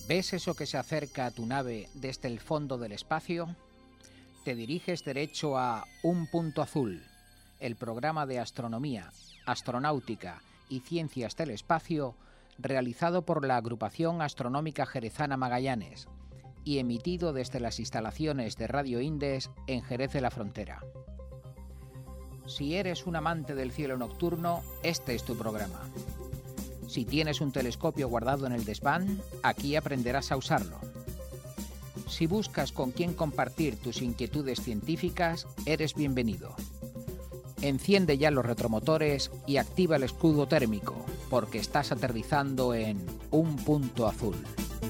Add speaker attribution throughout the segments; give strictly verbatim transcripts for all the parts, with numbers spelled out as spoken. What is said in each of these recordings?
Speaker 1: ¿Ves eso que se acerca a tu nave desde el fondo del espacio? Te diriges derecho a Un Punto Azul, el programa de astronomía, astronáutica y ciencias del espacio realizado por la Agrupación Astronómica Jerezana Magallanes y emitido desde las instalaciones de Radio Indes en Jerez de la Frontera. Si eres un amante del cielo nocturno, este es tu programa. Si tienes un telescopio guardado en el desván, aquí aprenderás a usarlo. Si buscas con quién compartir tus inquietudes científicas, eres bienvenido. Enciende ya los retromotores y activa el escudo térmico, porque estás aterrizando en Un Punto Azul.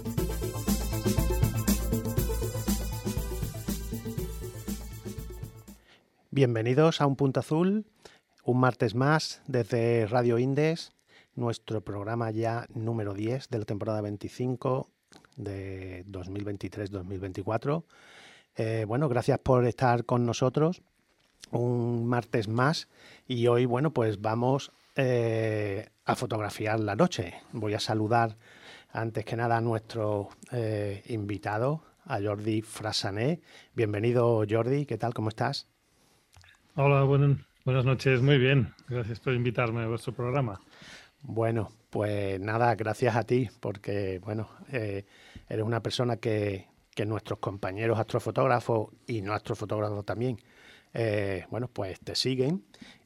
Speaker 2: Bienvenidos a Un Punto Azul, un martes más desde Radio Indes, nuestro programa ya número diez de la temporada veinticinco de dos mil veintitrés dos mil veinticuatro. Eh, bueno, gracias por estar con nosotros un martes más y hoy, bueno, pues vamos eh, a fotografiar la noche. Voy a saludar antes que nada a nuestro eh, invitado, a Jordi Frassanet. Bienvenido, Jordi, ¿qué tal? ¿Cómo estás?
Speaker 3: Hola, buen, buenas noches, muy bien. Gracias por invitarme a vuestro programa.
Speaker 2: Bueno, pues nada, gracias a ti, porque bueno, eh, eres una persona que, que nuestros compañeros astrofotógrafos y no astrofotógrafos también, eh, bueno, pues te siguen.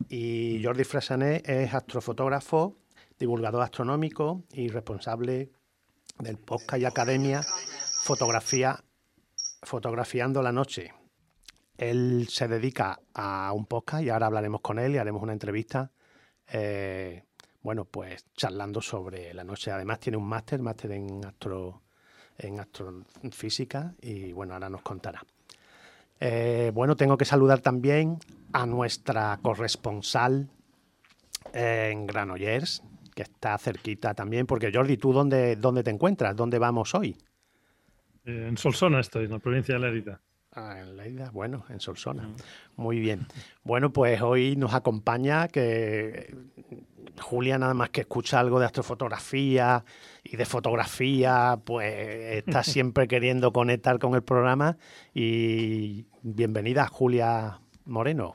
Speaker 2: Y Jordi Frassanet es astrofotógrafo, divulgador astronómico y responsable del podcast y academia Fotografía, Fotografiando la Noche. Él se dedica a un podcast y ahora hablaremos con él y haremos una entrevista, eh, bueno, pues charlando sobre la noche. Además tiene un máster, máster en astro, en astrofísica y bueno, ahora nos contará. Eh, bueno, tengo que saludar también a nuestra corresponsal eh, en Granollers, que está cerquita también, porque Jordi, ¿tú dónde, dónde te encuentras? ¿Dónde vamos hoy?
Speaker 3: Eh, en Solsona estoy, en la provincia de Lérida.
Speaker 2: Ah, en Lleida, bueno, en Solsona. Muy bien. Bueno, pues hoy nos acompaña que Julia, nada más que escucha algo de astrofotografía y de fotografía, pues está siempre queriendo conectar con el programa. Y bienvenida, Julia Moreno.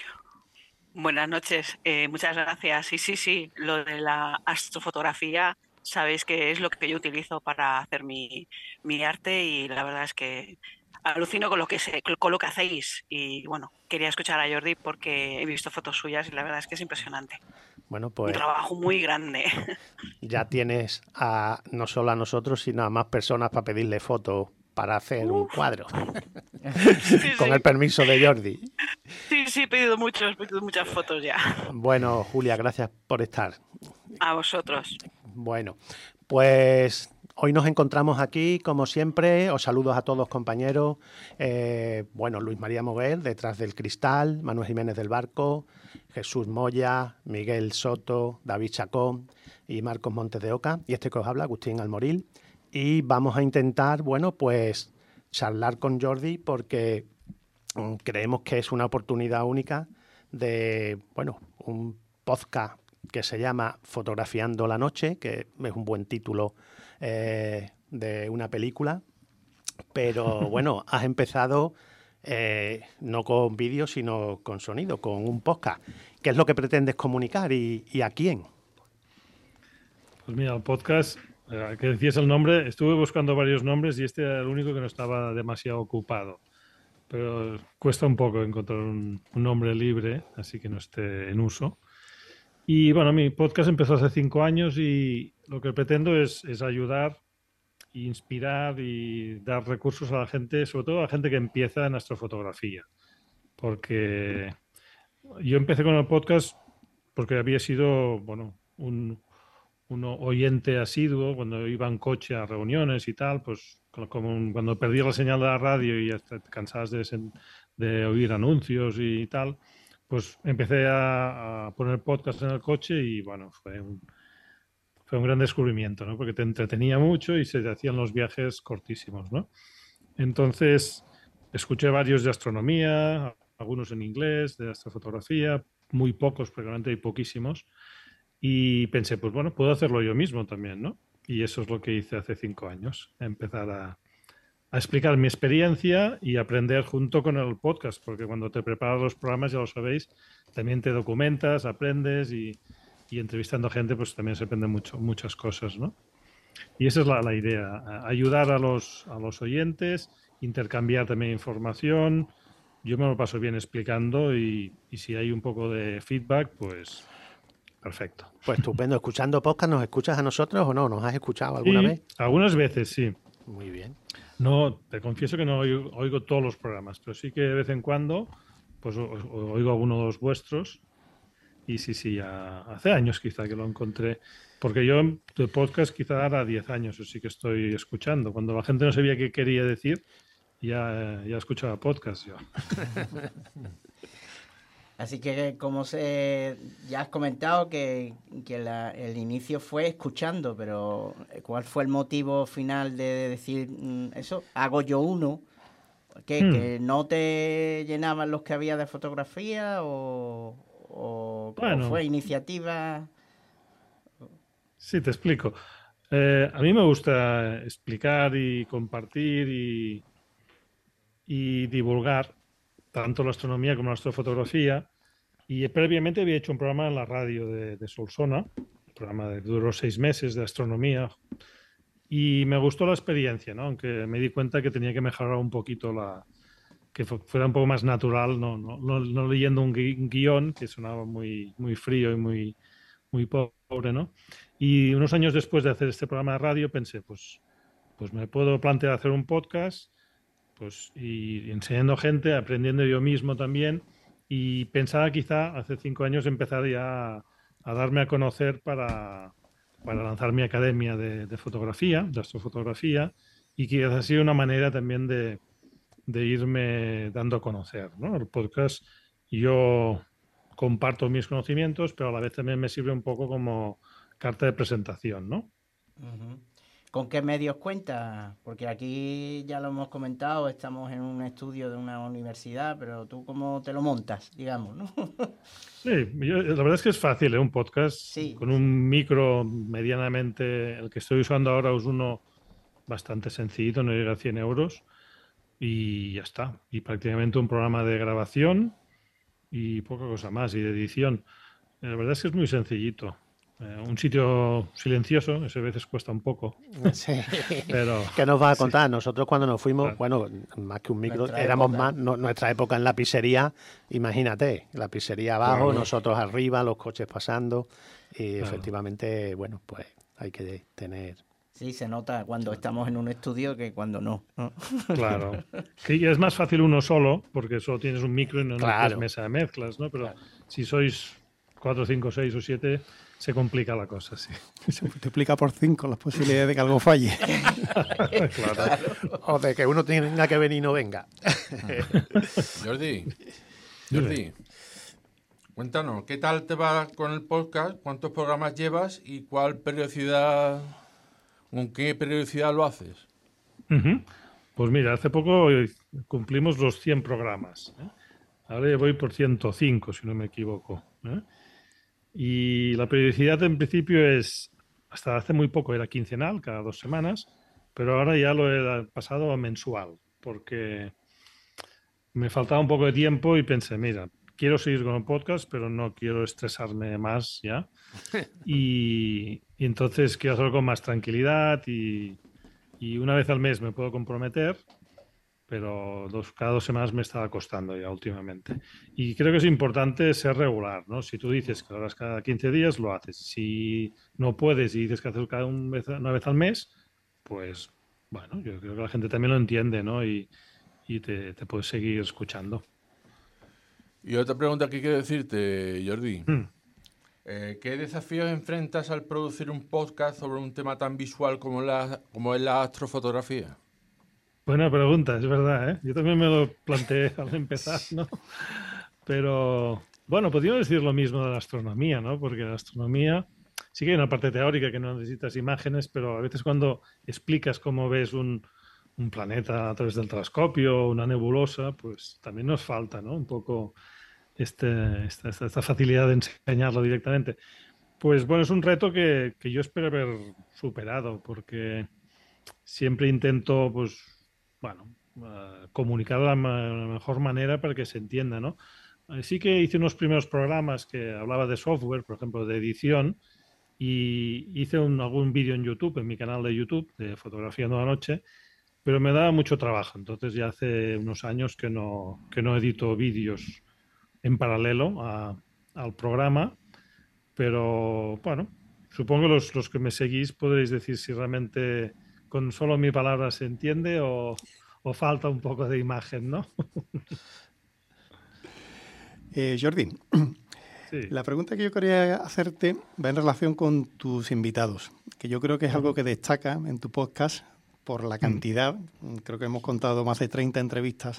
Speaker 4: Buenas noches, eh, muchas gracias. Sí, sí, sí, lo de la astrofotografía, sabéis que es lo que yo utilizo para hacer mi, mi arte y la verdad es que alucino con lo que se, con lo que hacéis y bueno, quería escuchar a Jordi porque he visto fotos suyas y la verdad es que es impresionante.
Speaker 2: Bueno, pues
Speaker 4: un trabajo muy grande.
Speaker 2: Ya tienes a no solo a nosotros, sino a más personas para pedirle fotos para hacer Uf. un cuadro.
Speaker 4: Sí,
Speaker 2: Con
Speaker 4: sí.
Speaker 2: el permiso de Jordi.
Speaker 4: Sí, sí, he pedido muchos, he pedido muchas fotos ya.
Speaker 2: Bueno, Julia, gracias por estar.
Speaker 4: A vosotros.
Speaker 2: Bueno, pues hoy nos encontramos aquí, como siempre. Os saludo a todos, compañeros. Eh, bueno, Luis María Moguel, detrás del cristal, Manuel Jiménez del Barco, Jesús Moya, Miguel Soto, David Chacón y Marcos Montes de Oca. Y este que os habla, Agustín Almoril. Y vamos a intentar, bueno, pues charlar con Jordi porque um, creemos que es una oportunidad única de, bueno, un podcast que se llama Fotografiando la Noche, que es un buen título eh, de una película, pero bueno, has empezado eh, no con vídeo, sino con sonido, con un podcast. ¿Qué es lo que pretendes comunicar y, y a quién?
Speaker 3: Pues mira, el podcast, eh, que decías el nombre, estuve buscando varios nombres y este era el único que no estaba demasiado ocupado, pero cuesta un poco encontrar un, un nombre libre, así que no esté en uso. Y bueno, mi podcast empezó hace cinco años y lo que pretendo es, es ayudar, inspirar y dar recursos a la gente, sobre todo a la gente que empieza en astrofotografía. Porque yo empecé con el podcast porque había sido, bueno, un, un oyente asiduo cuando iba en coche a reuniones y tal, pues como cuando perdía la señal de la radio y hasta te cansabas de, de oír anuncios y tal, pues empecé a, a poner podcast en el coche y bueno, fue un, fue un gran descubrimiento, ¿no? Porque te entretenía mucho y se te hacían los viajes cortísimos, ¿no? Entonces, escuché varios de astronomía, algunos en inglés, de astrofotografía, muy pocos, prácticamente hay poquísimos, y pensé, pues bueno, puedo hacerlo yo mismo también, ¿no? y eso es lo que hice hace cinco años, empezar a, a explicar mi experiencia y aprender junto con el podcast, porque cuando te preparas los programas, ya lo sabéis, también te documentas, aprendes y, y entrevistando gente pues también se aprenden mucho, muchas cosas, ¿no? Y esa es la, la idea, ayudar a los, a los oyentes, intercambiar también información. Yo me lo paso bien explicando y, y si hay un poco de feedback, pues perfecto.
Speaker 2: Pues estupendo. ¿Escuchando podcast nos escuchas a nosotros o no? ¿Nos has escuchado alguna
Speaker 3: Sí,
Speaker 2: vez?
Speaker 3: Algunas veces sí.
Speaker 2: Muy bien.
Speaker 3: No, te confieso que no oigo, oigo todos los programas, pero sí que de vez en cuando pues o- o- oigo alguno de los vuestros. Y sí, sí, ya hace años quizá que lo encontré. Porque yo de podcast quizá hará diez años, o sí que estoy escuchando. Cuando la gente no sabía qué quería decir, ya, ya escuchaba podcast yo.
Speaker 5: Así que como se ya has comentado que, que la- el inicio fue escuchando, pero ¿cuál fue el motivo final de decir mm, eso? Hago yo uno. ¿Qué?
Speaker 3: Hmm.
Speaker 5: ¿Que no te llenaban los que había de fotografía o, o- o
Speaker 3: Bueno.
Speaker 5: fue iniciativa?
Speaker 3: Sí, te explico. Eh, a mí me gusta explicar y compartir y, y divulgar tanto la astronomía como la astrofotografía. Y previamente había hecho un programa en la radio de, de Solsona, un programa de duró seis meses de astronomía. Y me gustó la experiencia, ¿no? Aunque me di cuenta que tenía que mejorar un poquito la, que fu- fuera un poco más natural, no, no, no, no leyendo un, gui- un guión que sonaba muy, muy frío y muy, muy pobre, ¿no? Y unos años después de hacer este programa de radio pensé, pues, pues me puedo plantear hacer un podcast, pues, y enseñando gente, aprendiendo yo mismo también, y pensaba quizá hace cinco años empezar ya a, a darme a conocer para, para lanzar mi academia de, de fotografía, de astrofotografía, y que ha sido una manera también de, de irme dando a conocer, ¿no? El podcast, yo comparto mis conocimientos, pero a la vez también me sirve un poco como carta de presentación, ¿no?
Speaker 5: Ujú. ¿Con qué medios cuentas? Porque aquí ya lo hemos comentado, estamos en un estudio de una universidad, pero tú cómo te lo montas, digamos, ¿no?
Speaker 3: Sí, yo- la verdad es que es fácil, ¿eh? Un podcast
Speaker 5: Sí,
Speaker 3: con un micro medianamente, el que estoy usando ahora es uno bastante sencillito, no llega a cien euros y ya está. Y prácticamente un programa de grabación y poca cosa más, y de edición. Eh, La verdad es que es muy sencillito. Eh, un sitio silencioso, ese a veces cuesta un poco,
Speaker 2: Sí.
Speaker 3: pero
Speaker 2: ¿Qué nos vas a
Speaker 3: sí.
Speaker 2: contar? Nosotros cuando nos fuimos,
Speaker 3: Claro.
Speaker 2: bueno, más que un micro,
Speaker 5: Nuestra
Speaker 2: éramos
Speaker 5: época.
Speaker 2: más, no- nuestra época en la pizzería, imagínate, la pizzería abajo,
Speaker 3: Claro.
Speaker 2: nosotros arriba, los coches pasando, y
Speaker 3: Claro.
Speaker 2: efectivamente, bueno, pues hay que tener...
Speaker 5: sí, se nota cuando estamos en un estudio que cuando no, ¿no?
Speaker 3: Claro. Sí, es más fácil uno solo, porque solo tienes un micro y no
Speaker 2: Claro.
Speaker 3: necesitas mesa de mezclas, ¿no? Pero si sois cuatro, cinco, seis o siete, se complica la cosa, sí.
Speaker 6: Se multiplica por cinco las posibilidades de que algo falle.
Speaker 3: Claro.
Speaker 2: O de que uno tenga que venir y no venga.
Speaker 7: Jordi, Jordi, cuéntanos, ¿qué tal te va con el podcast? ¿Cuántos programas llevas y cuál periodicidad, con qué periodicidad lo haces?
Speaker 3: Ujú. Pues mira, hace poco eh, cumplimos los cien programas, ¿eh? Ahora ya voy por ciento cinco, si no me equivoco, ¿eh? Y la periodicidad en principio es, hasta hace muy poco era quincenal, cada dos semanas, pero ahora ya lo he pasado a mensual, porque me faltaba un poco de tiempo y pensé, mira, quiero seguir con el podcast, pero no quiero estresarme más ya. Y, y entonces quiero hacerlo con más tranquilidad y, y una vez al mes me puedo comprometer, pero dos, cada dos semanas me estaba costando ya últimamente. Y creo que es importante ser regular, ¿no? Si tú dices que lo harás cada quince días, lo haces. Si no puedes y dices que haces cada un vez, una vez al mes, pues bueno, yo creo que la gente también lo entiende, ¿no? Y, y te, te puedes seguir escuchando.
Speaker 7: Y otra pregunta que quiero decirte, Jordi.
Speaker 3: Mm.
Speaker 7: Eh, ¿qué desafíos enfrentas al producir un podcast sobre un tema tan visual como, la, como es la astrofotografía?
Speaker 3: Buena pregunta, es verdad, ¿eh? Yo también me lo planteé al empezar, ¿no? Pero, bueno, podríamos decir lo mismo de la astronomía, ¿no? Porque la astronomía sí que hay una parte teórica que no necesitas imágenes, pero a veces cuando explicas cómo ves un, un planeta a través del telescopio, una nebulosa, pues también nos falta, ¿no? Un poco este, esta, esta, esta facilidad de enseñarlo directamente. Pues bueno, es un reto que, que yo espero haber superado, porque siempre intento, pues, bueno, uh, comunicar de la, ma- la mejor manera para que se entienda, ¿no? Eh, Sí que hice unos primeros programas que hablaba de software, por ejemplo, de edición, y hice un, algún vídeo en YouTube, en mi canal de YouTube, de Fotografía de la Noche, pero me daba mucho trabajo. Entonces ya hace unos años que no, que no edito vídeos en paralelo a- al programa, pero bueno, supongo que los, los que me seguís podréis decir si realmente con solo mi palabra se entiende o, o falta un poco de imagen, ¿no?
Speaker 6: Eh, Jordi,
Speaker 3: Sí.
Speaker 6: la pregunta que yo quería hacerte va en relación con tus invitados, que yo creo que es algo que destaca en tu podcast por la cantidad. Creo que hemos contado más de treinta entrevistas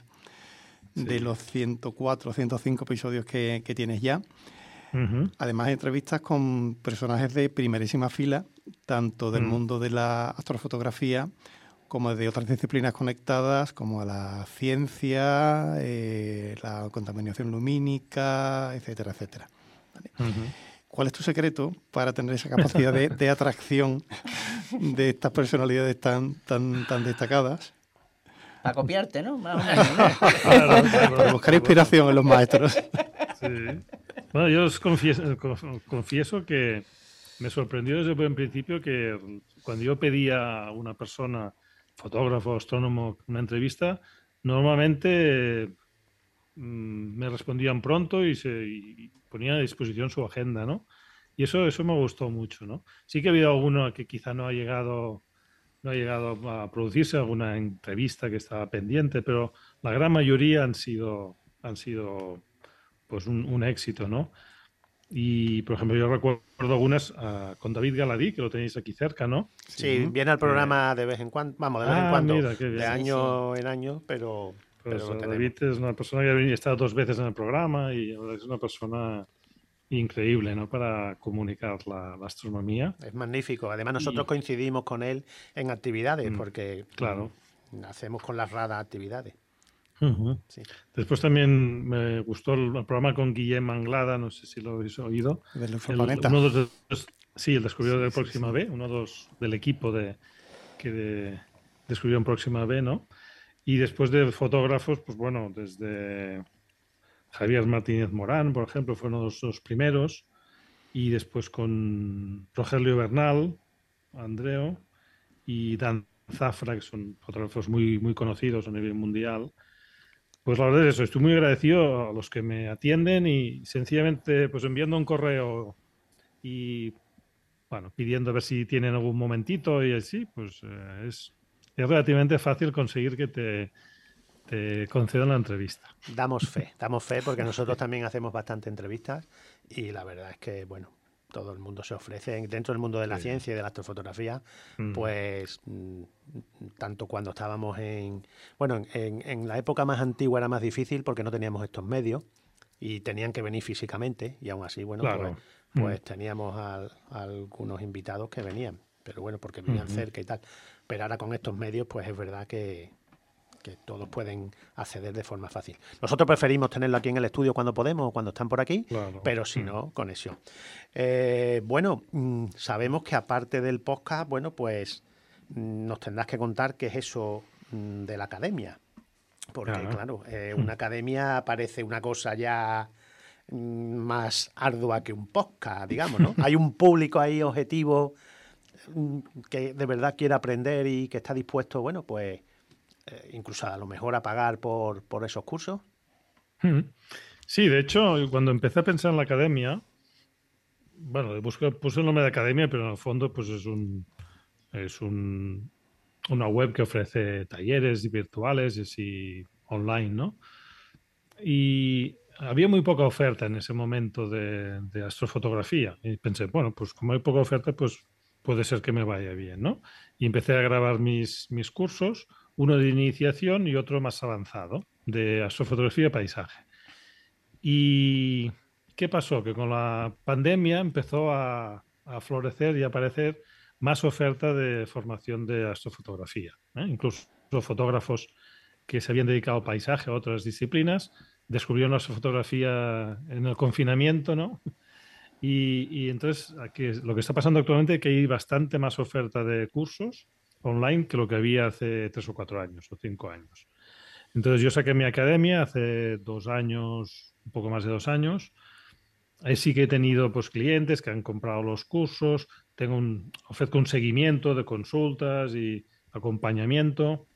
Speaker 6: de
Speaker 3: Sí.
Speaker 6: los ciento cuatro, ciento cinco episodios que, que tienes ya.
Speaker 3: Ujú.
Speaker 6: Además, entrevistas con personajes de primerísima fila, tanto del
Speaker 3: Mm.
Speaker 6: mundo de la astrofotografía como de otras disciplinas conectadas, como la ciencia, eh, la contaminación lumínica, etcétera, etcétera. ¿Vale?
Speaker 3: Ujú.
Speaker 6: ¿Cuál es tu secreto para tener esa capacidad de, de atracción de estas personalidades tan, tan, tan destacadas?
Speaker 5: Para copiarte, ¿no? Más o menos, ¿no?
Speaker 3: Claro, claro.
Speaker 6: Para buscar inspiración en los maestros.
Speaker 3: Sí. Bueno, yo os confieso, conf- confieso que me sorprendió desde el buen principio que cuando yo pedía a una persona, fotógrafo, astrónomo, una entrevista, normalmente mm, me respondían pronto y se y ponía a disposición su agenda, ¿no? Y eso, eso me gustó mucho, ¿no? Sí que ha habido alguno que quizá no ha llegado, no ha llegado a producirse, alguna entrevista que estaba pendiente, pero la gran mayoría han sido, han sido pues un, un éxito, ¿no? Y, por ejemplo, yo recuerdo algunas ah, con David Galadí, que lo tenéis aquí cerca, ¿no?
Speaker 2: Sí, viene al programa de vez en cuando, vamos, de vez en
Speaker 3: Ah,
Speaker 2: cuando,
Speaker 3: mira, qué
Speaker 2: de
Speaker 3: bien.
Speaker 2: año en año, pero,
Speaker 3: Pues
Speaker 2: pero lo
Speaker 3: eh,
Speaker 2: tenemos.
Speaker 3: David es una persona que ha venido- estado dos veces en el programa y la verdad es una persona increíble, ¿no? Para comunicar la, la astronomía.
Speaker 2: Es magnífico. Además, nosotros
Speaker 3: Y-
Speaker 2: coincidimos con él en actividades,
Speaker 3: Mm,
Speaker 2: porque
Speaker 3: claro.
Speaker 2: mm, hacemos con las radas actividades.
Speaker 3: Ujú.
Speaker 2: Sí.
Speaker 3: Después también me gustó el, el programa con Guillem Anglada, no sé si lo habéis oído.
Speaker 6: Del
Speaker 3: El-
Speaker 6: Exoplaneta.
Speaker 3: uno de los, sí, el descubridor
Speaker 6: Sí,
Speaker 3: de
Speaker 6: sí,
Speaker 3: Próxima
Speaker 6: sí.
Speaker 3: B, uno de los del equipo de, que de, descubrió en Próxima B, ¿no? Y después de fotógrafos, pues bueno, desde Javier Martínez Morán, por ejemplo, fueron los, los primeros. Y después con Rogelio Bernal, Andreo y Dan Zafra, que son fotógrafos muy, muy conocidos a nivel mundial. Pues la verdad es eso, estoy muy agradecido a los que me atienden y sencillamente pues enviando un correo y bueno, pidiendo a ver si tienen algún momentito y así, pues eh, es, es relativamente fácil conseguir que te, te concedan la entrevista.
Speaker 2: Damos fe, damos fe porque nosotros también hacemos bastante entrevistas y la verdad es que, bueno, todo el mundo se ofrece dentro del mundo de la
Speaker 3: Sí.
Speaker 2: ciencia y de la astrofotografía,
Speaker 3: Mm.
Speaker 2: pues mm, tanto cuando estábamos en, bueno, en, en la época más antigua era más difícil porque no teníamos estos medios y tenían que venir físicamente y aún así, bueno,
Speaker 3: Claro.
Speaker 2: pues, pues teníamos al- a algunos invitados que venían, pero bueno, porque vivían
Speaker 3: Ujú.
Speaker 2: cerca y tal. Pero ahora con estos medios, pues es verdad que, que todos pueden acceder de forma fácil. Nosotros preferimos tenerlo aquí en el estudio cuando podemos o cuando están por aquí,
Speaker 3: Claro.
Speaker 2: pero si
Speaker 3: Mm.
Speaker 2: no, conexión. Eh, bueno, mm, sabemos que aparte del podcast, bueno, pues mm, nos tendrás que contar qué es eso mm, de la academia. Porque,
Speaker 3: Claro.
Speaker 2: claro, eh, una academia parece una cosa ya mm, más ardua que un podcast, digamos, ¿no? Hay un público ahí objetivo mm, que de verdad quiere aprender y que está dispuesto, bueno, pues eh, incluso a lo mejor a pagar por, por esos cursos.
Speaker 3: Mm. Sí, de hecho, cuando empecé a pensar en la academia, bueno, busqué, puse el nombre de academia, pero en el fondo pues es un es un, una web que ofrece talleres virtuales y así online, ¿no? Y había muy poca oferta en ese momento de, de astrofotografía. Y pensé, bueno, pues como hay poca oferta, pues puede ser que me vaya bien, ¿no? Y empecé a grabar mis, mis cursos, uno de iniciación y otro más avanzado, de astrofotografía y paisaje. ¿Y qué pasó? Que con la pandemia empezó a, a florecer y a aparecer más oferta de formación de astrofotografía, ¿eh? Incluso fotógrafos que se habían dedicado al paisaje a otras disciplinas descubrieron la astrofotografía en el confinamiento, ¿no? Y, y entonces, aquí, lo que está pasando actualmente es que hay bastante más oferta de cursos online que lo que había hace tres o cuatro años o cinco años. Entonces yo saqué mi academia hace dos años, un poco más de dos años. Ahí sí que he tenido pues, clientes que han comprado los cursos, tengo un, ofrezco un seguimiento de consultas y acompañamiento,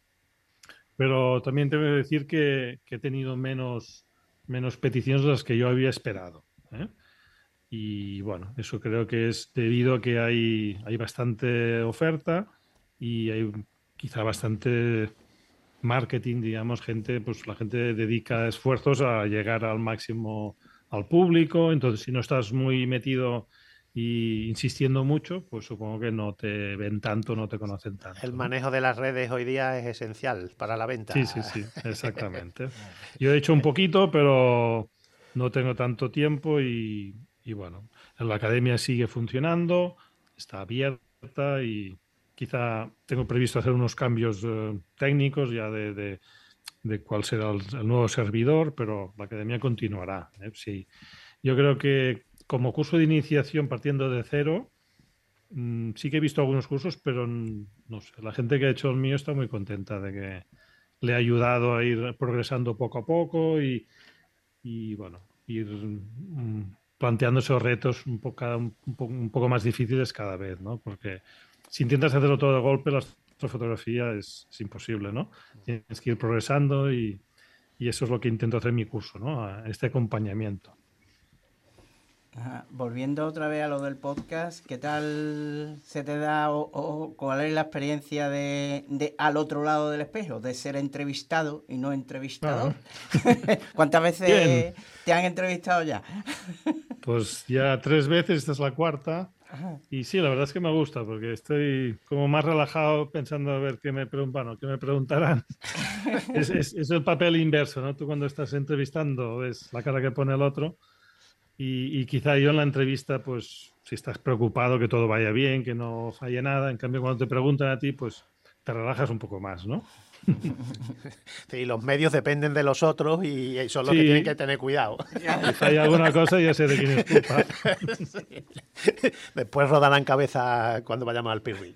Speaker 3: pero también tengo que decir que, que he tenido menos, menos peticiones de las que yo había esperado, ¿eh? Y bueno, eso creo que es debido a que hay, hay bastante oferta y hay quizá bastante marketing, digamos, gente, pues la gente dedica esfuerzos a llegar al máximo al público, entonces si no estás muy metido y insistiendo mucho, pues supongo que no te ven tanto, no te conocen tanto,
Speaker 2: El
Speaker 3: ¿no?
Speaker 2: manejo de las redes hoy día es esencial para la venta.
Speaker 3: Sí, sí, sí, exactamente. Yo he hecho un poquito, pero no tengo tanto tiempo y, y bueno, la academia sigue funcionando, está abierta y quizá tengo previsto hacer unos cambios eh, técnicos ya de, de, de cuál será el, el nuevo servidor, pero la academia continuará, ¿eh? Sí. Yo creo que como curso de iniciación partiendo de cero, mm, sí que he visto algunos cursos, pero mm, no sé, la gente que ha hecho el mío está muy contenta de que le ha ayudado a ir progresando poco a poco y, y bueno, ir mm, planteando esos retos un poco, un, poco, un poco más difíciles cada vez, ¿no? Porque si intentas hacerlo todo de golpe, la astrofotografía es, es imposible, ¿no? Tienes que ir progresando y, y eso es lo que intento hacer en mi curso, ¿no? Este acompañamiento.
Speaker 5: Ajá. Volviendo otra vez a lo del podcast, ¿qué tal se te da o, o cuál es la experiencia de, de al otro lado del espejo, de ser entrevistado y no entrevistador? Ah. ¿Cuántas veces Bien. te han entrevistado ya?
Speaker 3: Pues ya tres veces, esta es la cuarta. Ajá. Y sí, la verdad es que me gusta porque estoy como más relajado pensando a ver qué me, bueno, qué me preguntarán. es, es, es el papel inverso, ¿no? Tú cuando estás entrevistando ves la cara que pone el otro. Y, y quizá yo en la entrevista, pues, si estás preocupado que todo vaya bien, que no falle nada, en cambio cuando te preguntan a ti, pues te relajas un poco más, ¿no?
Speaker 2: Sí, los medios dependen de los otros y son los sí. que tienen que tener cuidado.
Speaker 3: Si falla alguna cosa, ya sé de quién es culpa.
Speaker 2: Sí. Después rodarán cabeza cuando vayamos al Pirri.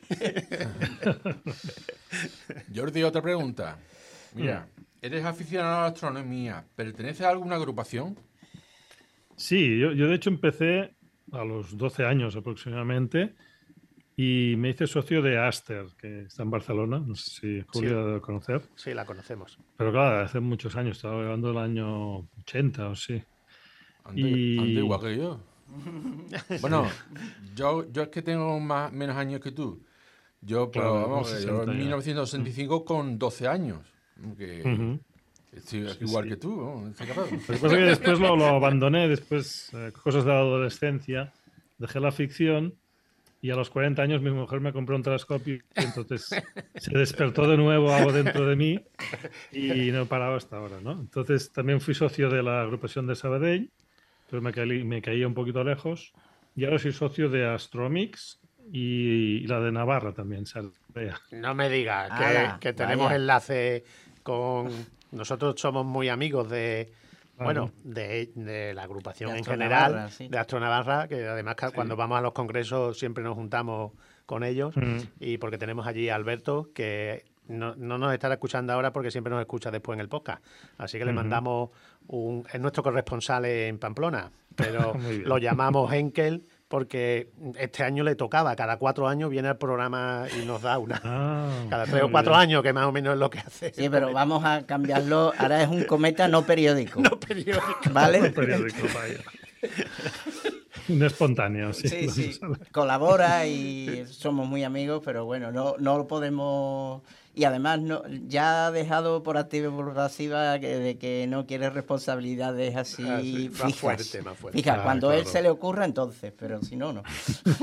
Speaker 7: Jordi, otra pregunta. Mira, eres aficionado a la astronomía. ¿Perteneces a alguna agrupación?
Speaker 3: Sí, yo, yo de hecho empecé a los doce años aproximadamente y me hice socio de Aster, que está en Barcelona. No sé si Julio sí. debe conocer.
Speaker 2: Sí, la conocemos.
Speaker 3: Pero claro, hace muchos años, estaba hablando del año ochenta o sí.
Speaker 7: Ande, y... ande igual que yo. Bueno, yo, yo es que tengo más, menos años que tú. Yo, pero claro, vamos, yo en mil novecientos sesenta y cinco uh-huh. con doce años. Que... Uh-huh. Estoy sí, igual sí. que tú, ¿no? Estoy capaz.
Speaker 3: Lo que pasa es que después lo, lo abandoné, después, eh, cosas de la adolescencia, dejé la ficción y a los cuarenta años mi mujer me compró un telescopio y entonces se despertó de nuevo algo dentro de mí y no he parado hasta ahora, ¿no? Entonces también fui socio de la agrupación de Sabadell, pero me, caí, me caía un poquito lejos y ahora soy socio de Astromix y, y la de Navarra también, Sardea.
Speaker 2: No me digas que, que tenemos vaya. enlace con... Nosotros somos muy amigos de, bueno, de, de la agrupación en general, sí. de Astronavarra, que además sí. cuando vamos a los congresos siempre nos juntamos con ellos, mm. y porque tenemos allí a Alberto, que no, no nos estará escuchando ahora porque siempre nos escucha después en el podcast. Así que mm-hmm. le mandamos un... Es nuestro corresponsal en Pamplona, pero lo llamamos Henkel, porque este año le tocaba, cada cuatro años viene al programa y nos da una. Ah, cada tres o cuatro bien. años, que más o menos es lo que hace.
Speaker 5: Sí, pero vamos a cambiarlo. Ahora es un cometa no periódico.
Speaker 2: No periódico.
Speaker 5: ¿Vale?
Speaker 3: No periódico, vaya. Un espontáneo, sí.
Speaker 5: Sí, sí. Colabora y somos muy amigos, pero bueno, no, no lo podemos... Y además no, ya ha dejado por activa y por pasiva que, de que no quiere responsabilidades así ah, sí, fijas.
Speaker 2: Más fuerte, más fuerte.
Speaker 5: Fija,
Speaker 2: ah,
Speaker 5: cuando
Speaker 2: claro.
Speaker 5: a él se le ocurra, entonces, pero si no, no.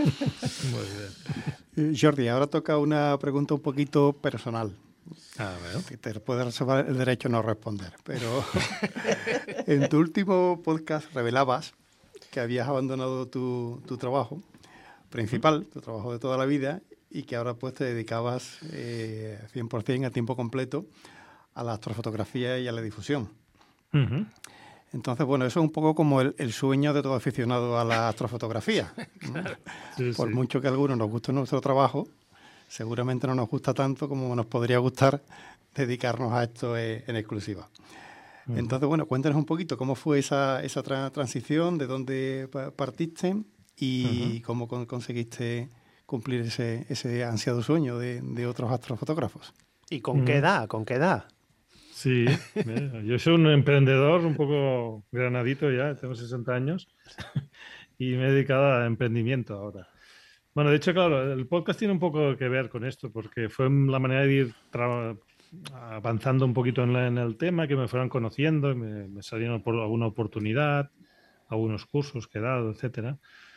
Speaker 3: Muy bien.
Speaker 6: Jordi, ahora toca una pregunta un poquito personal.
Speaker 3: A ver.
Speaker 6: Que te puedes reservar el derecho a no responder. Pero en tu último podcast revelabas que habías abandonado tu, tu trabajo principal, tu trabajo de toda la vida, y que ahora pues te dedicabas eh, cien por ciento a tiempo completo a la astrofotografía y a la difusión.
Speaker 3: Uh-huh.
Speaker 6: Entonces, bueno, eso es un poco como el, el sueño de todo aficionado a la astrofotografía.
Speaker 3: Sí,
Speaker 6: Por
Speaker 3: sí.
Speaker 6: mucho que a algunos nos guste nuestro trabajo, seguramente no nos gusta tanto como nos podría gustar dedicarnos a esto en, en exclusiva.
Speaker 3: Ujú.
Speaker 6: Entonces, bueno, cuéntanos un poquito cómo fue esa, esa tra- transición, de dónde pa- partiste y
Speaker 3: Ujú.
Speaker 6: cómo con- conseguiste cumplir ese, ese ansiado sueño de, de otros astrofotógrafos.
Speaker 2: ¿Y con qué
Speaker 3: Ujú.
Speaker 2: edad? ¿Con qué edad?
Speaker 3: Sí, mira, yo soy un emprendedor un poco granadito ya, tengo sesenta años y me he dedicado a emprendimiento ahora. Bueno, de hecho, claro, el podcast tiene un poco que ver con esto, porque fue la manera de ir tra- avanzando un poquito en, la- en el tema, que me fueran conociendo, y me, me salieron por alguna oportunidad, algunos cursos que he dado, etcétera.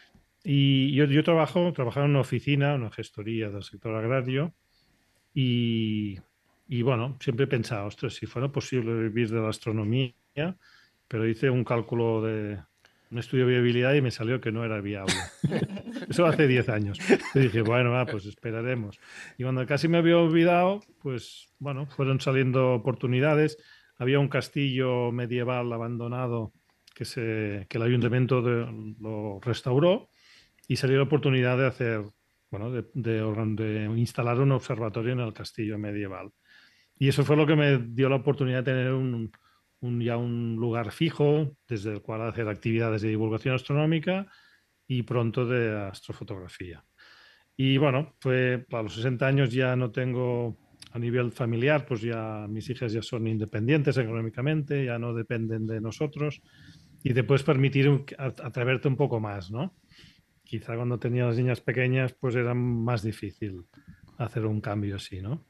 Speaker 3: Y yo, yo trabajo, trabajaba en una oficina, una gestoría del sector agrario, y, y bueno, siempre he pensado, ostras, si fuera posible vivir de la astronomía, pero hice un cálculo de un estudio de viabilidad y me salió que no era viable. Eso hace diez años. Y dije, bueno, va, pues esperaremos. Y cuando casi me había olvidado, pues bueno, fueron saliendo oportunidades. Había un castillo medieval abandonado que, se, que el ayuntamiento de- lo restauró y salió la oportunidad de hacer, bueno, de, de organ- de instalar un observatorio en el castillo medieval. Y eso fue lo que me dio la oportunidad de tener un, un- ya un lugar fijo desde el cual hacer actividades de divulgación astronómica y pronto de astrofotografía. Y bueno, fue a los sesenta años ya no tengo, a nivel familiar, pues ya mis hijas ya son independientes económicamente, ya no dependen de nosotros y te puedes permitir un- a- atreverte un poco más, ¿no? Quizá cuando tenía las niñas pequeñas, pues era más difícil hacer un cambio así, ¿no?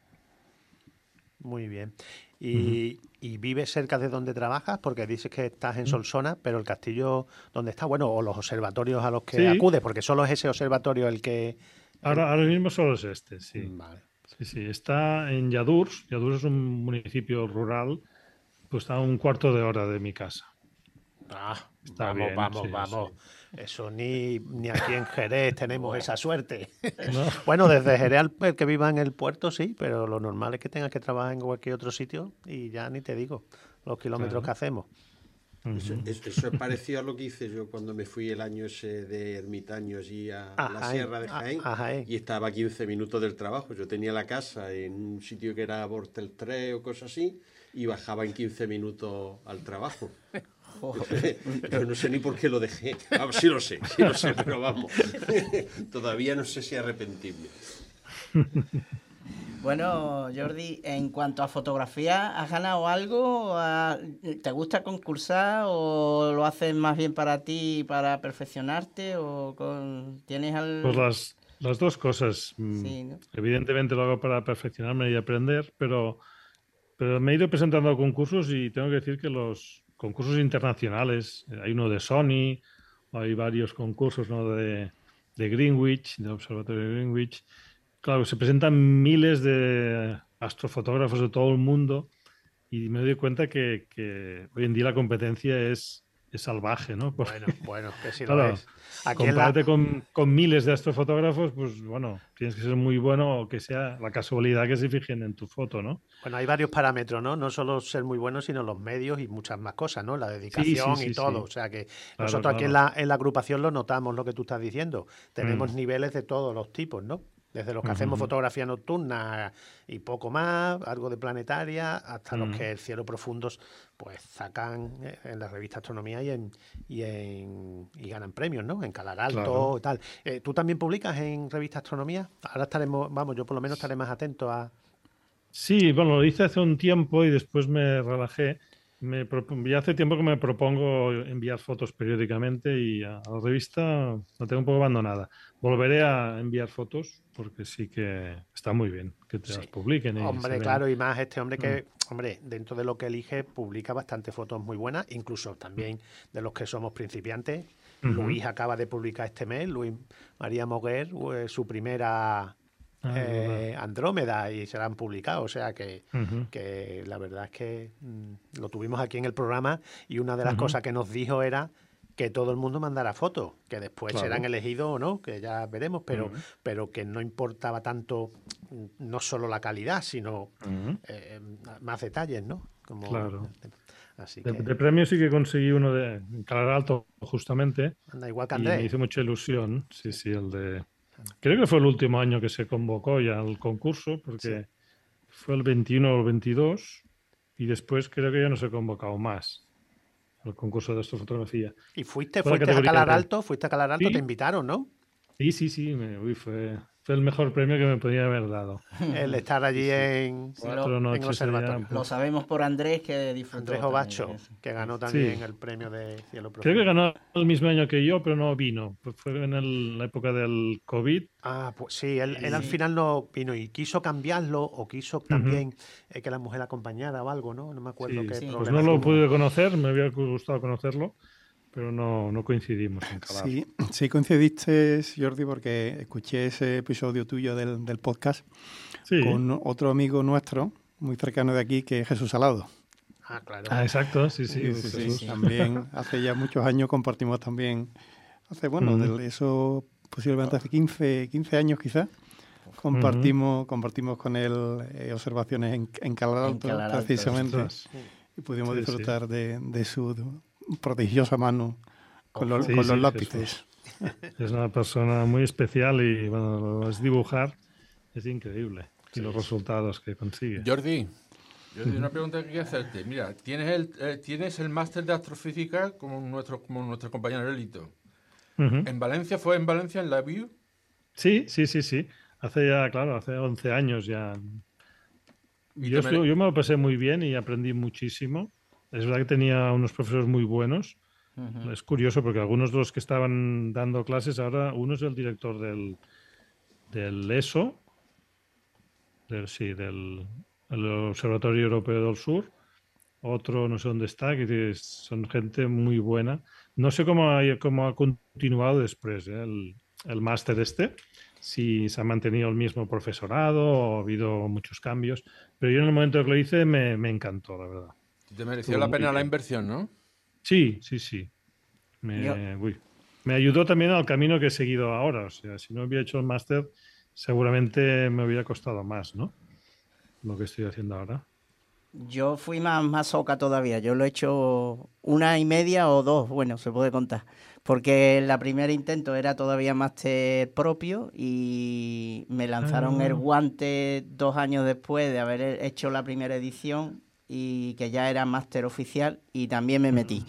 Speaker 2: Muy bien.
Speaker 3: Ujú.
Speaker 2: ¿Y, y vives cerca de donde trabajas? Porque dices que estás en
Speaker 3: Mm.
Speaker 2: Solsona, pero el castillo, ¿dónde está? Bueno, o los observatorios a los que
Speaker 3: Sí,
Speaker 2: acudes, porque solo es ese observatorio el que... el-
Speaker 3: ahora, ahora mismo solo es este, sí.
Speaker 2: Vale.
Speaker 3: Sí, sí, está en Lladurs. Lladurs es un municipio rural, pues está a un cuarto de hora de mi casa.
Speaker 2: Ah,
Speaker 3: Está
Speaker 2: vamos,
Speaker 3: bien,
Speaker 2: vamos,
Speaker 3: sí,
Speaker 2: vamos.
Speaker 3: sí.
Speaker 2: Eso ni, ni aquí en Jerez tenemos esa suerte.
Speaker 3: ¿No?
Speaker 2: Bueno, desde Jerez al el que viva en el puerto, sí, pero lo normal es que tengas que trabajar en cualquier otro sitio y ya ni te digo los kilómetros
Speaker 3: Claro.
Speaker 2: que hacemos.
Speaker 8: Eso,
Speaker 3: Ujú.
Speaker 8: es- eso es parecido a lo que hice yo cuando me fui el año ese de ermitaño allí a,
Speaker 2: A
Speaker 8: la
Speaker 2: Jaén,
Speaker 8: sierra de
Speaker 2: a-
Speaker 8: Jaén,
Speaker 2: a Jaén.
Speaker 8: y estaba a quince minutos del trabajo. Yo tenía la casa en un sitio que era Bortel tres o cosas así y bajaba en quince minutos al trabajo. Yo no sé ni por qué lo dejé. Ah, sí lo sé, sí lo sé, pero vamos. Todavía no sé si arrepentirme.
Speaker 5: Bueno, Jordi, en cuanto a fotografía, ¿has ganado algo? ¿Ha- ¿Te gusta concursar o lo haces más bien para ti, para perfeccionarte? ¿O con... tienes al...
Speaker 3: Pues las, las dos cosas. Mm,
Speaker 5: Sí, ¿no?
Speaker 3: Evidentemente lo hago para perfeccionarme y aprender, pero, pero me he ido presentando a concursos y tengo que decir que los concursos internacionales, eh, hay uno de Sony, hay varios concursos, ¿no? de, de Greenwich, del Observatorio de Greenwich. Claro, se presentan miles de astrofotógrafos de todo el mundo y me doy cuenta que, que hoy en día la competencia es, es salvaje, ¿no? Porque,
Speaker 2: Bueno, bueno, que sí lo
Speaker 3: claro,
Speaker 2: es. Aquí en la,
Speaker 3: compárate con, con miles de astrofotógrafos, pues bueno, tienes que ser muy bueno o que sea la casualidad que se fijen en tu foto, ¿no?
Speaker 2: bueno, hay varios parámetros, ¿no? No solo ser muy bueno, sino los medios y muchas más cosas, ¿no? La
Speaker 3: Sí,
Speaker 2: dedicación
Speaker 3: sí,
Speaker 2: y
Speaker 3: sí,
Speaker 2: todo.
Speaker 3: sí.
Speaker 2: O sea que
Speaker 3: Claro,
Speaker 2: nosotros aquí en
Speaker 3: claro.
Speaker 2: la, en la agrupación lo notamos, lo que tú estás diciendo. Tenemos
Speaker 3: Mm.
Speaker 2: niveles de todos los tipos, ¿no? Desde los que
Speaker 3: Ujú,
Speaker 2: hacemos
Speaker 3: ujú.
Speaker 2: fotografía nocturna y poco más, algo de planetaria, hasta los
Speaker 3: Mm.
Speaker 2: que el cielo profundos pues sacan eh, en la revista Astronomía y en, y en y ganan premios, ¿no? En Calar Alto
Speaker 3: Claro.
Speaker 2: y tal. Eh, ¿Tú también publicas en revista Astronomía? Ahora estaremos, vamos, yo por lo menos estaré más atento a...
Speaker 3: Sí, bueno, lo hice hace un tiempo y después me relajé. Me propo- ya hace tiempo que me propongo enviar fotos periódicamente y a, a la revista la tengo un poco abandonada. Volveré a enviar fotos porque sí que está muy bien que te las
Speaker 2: Sí.
Speaker 3: publiquen y se
Speaker 2: Hombre,
Speaker 3: ven.
Speaker 2: claro, y más este hombre
Speaker 3: Mm.
Speaker 2: que, hombre, dentro de lo que elige, publica bastantes fotos muy buenas, incluso también de los que somos principiantes.
Speaker 3: Ujú.
Speaker 2: Luis acaba de publicar este mes, Luis María Moguer, eh, su primera
Speaker 3: Ah, es
Speaker 2: eh,
Speaker 3: verdad.
Speaker 2: Andrómeda, y se la han publicado. O sea que,
Speaker 3: Ujú.
Speaker 2: que la verdad es que mm, lo tuvimos aquí en el programa y una de las
Speaker 3: Ujú.
Speaker 2: cosas que nos dijo era que todo el mundo mandara fotos, que después
Speaker 3: Claro.
Speaker 2: serán elegidos o no, que ya veremos, pero,
Speaker 3: Ujú.
Speaker 2: pero que no importaba tanto mm, no solo la calidad, sino
Speaker 3: Ujú.
Speaker 2: eh, más detalles, ¿no? Como,
Speaker 3: Claro.
Speaker 2: Así
Speaker 3: de,
Speaker 2: que...
Speaker 3: de premio sí que conseguí uno de Calar Alto, justamente.
Speaker 2: Anda, igual que
Speaker 3: Y me
Speaker 2: Andrés.
Speaker 3: hizo mucha ilusión. Sí, sí, el de... Creo que fue el último año que se convocó ya al concurso, porque fue el veintiuno o el veintidós, y después creo que ya no se ha convocado más al concurso de astrofotografía.
Speaker 2: ¿Y fuiste,
Speaker 3: Fue la
Speaker 2: fuiste a
Speaker 3: categoría
Speaker 2: Calar
Speaker 3: de-
Speaker 2: Alto? ¿Fuiste a Calar Alto?
Speaker 3: Sí.
Speaker 2: Te invitaron, ¿no?
Speaker 3: Sí, sí, sí, me- uy, fue, fue el mejor premio que me podía haber dado.
Speaker 2: El estar allí
Speaker 3: Sí, sí.
Speaker 2: en,
Speaker 5: Sí,
Speaker 3: Cuatro
Speaker 5: lo,
Speaker 2: en el
Speaker 3: noches allá,
Speaker 2: observatorio.
Speaker 5: lo sabemos por Andrés, que disfrutó.
Speaker 2: Andrés
Speaker 5: también
Speaker 2: Obacho,
Speaker 5: de eso.
Speaker 2: que ganó también
Speaker 3: Sí.
Speaker 2: el premio de Cielo Profundo.
Speaker 3: Creo que ganó el mismo año que yo, pero no vino. Pues fue en el- la época del COVID.
Speaker 2: Ah, pues sí, él, él al
Speaker 5: Sí.
Speaker 2: final no vino y quiso cambiarlo o quiso también eh, que la mujer acompañara o algo, ¿no? No me acuerdo
Speaker 3: Sí,
Speaker 2: qué
Speaker 5: Sí.
Speaker 3: pues
Speaker 2: problema
Speaker 3: no lo
Speaker 2: tuvo.
Speaker 3: pude conocer, me hubiera gustado conocerlo, pero no, no coincidimos en Calar.
Speaker 6: Sí, sí coincidiste, Jordi, porque escuché ese episodio tuyo del, del podcast
Speaker 3: Sí.
Speaker 6: con otro amigo nuestro, muy cercano de aquí, que es Jesús Salado.
Speaker 2: Ah, claro.
Speaker 3: Ah, exacto, sí, sí.
Speaker 6: Sí, sí, sí.
Speaker 3: Jesús.
Speaker 6: También hace ya muchos años compartimos también, hace, bueno,
Speaker 3: Ujú.
Speaker 6: del- eso posiblemente hace quince, quince años quizás, compartimos, compartimos con él eh, observaciones en, en Calar
Speaker 5: En
Speaker 6: Alto,
Speaker 5: Calar Alto,
Speaker 6: precisamente,
Speaker 3: Ostras.
Speaker 6: y pudimos
Speaker 3: Sí,
Speaker 6: disfrutar de, de su prodigiosa mano con los,
Speaker 3: Sí,
Speaker 6: con los
Speaker 3: sí,
Speaker 6: lápices.
Speaker 3: Es una persona muy especial y bueno, lo es dibujar, es increíble. Y los resultados que consigue.
Speaker 7: Jordi, Jordi, una pregunta que quería hacerte. Mira, tienes el, eh, tienes el máster de astrofísica como nuestro, como nuestro compañero Elito.
Speaker 3: Ujú.
Speaker 7: ¿En Valencia? ¿Fue en Valencia, en la V I U?
Speaker 3: Sí, sí, sí, sí. Hace ya, claro, hace once años ya.
Speaker 7: Y
Speaker 3: Yo,
Speaker 7: te mere-
Speaker 3: estu- yo me lo pasé muy bien y aprendí muchísimo. Es verdad que tenía unos profesores muy buenos.
Speaker 5: Ujú.
Speaker 3: Es curioso porque algunos de los que estaban dando clases ahora, uno es el director del, del ESO, del, sí, del el Observatorio Europeo del Sur, otro no sé dónde está, que es- son gente muy buena. No sé cómo ha, cómo ha continuado después ¿eh? el, el máster este, si se ha mantenido el mismo profesorado o ha habido muchos cambios, pero yo en el momento que lo hice me, me encantó, la verdad.
Speaker 7: Te mereció
Speaker 3: Estuvo
Speaker 7: la
Speaker 3: muy
Speaker 7: pena la
Speaker 3: bien.
Speaker 7: inversión, ¿no?
Speaker 3: Sí, sí, sí. Me,
Speaker 5: Yo-
Speaker 3: uy. Me ayudó también al camino que he seguido ahora. O sea, si no hubiera hecho el máster, seguramente me hubiera costado más, ¿no? Lo que estoy haciendo ahora.
Speaker 5: Yo fui más, más soca todavía. Yo lo he hecho una y media o dos, bueno, se puede contar. Porque el primer intento era todavía máster propio y me lanzaron
Speaker 3: Ah.
Speaker 5: el guante dos años después de haber hecho la primera edición y que ya era máster oficial y también me metí.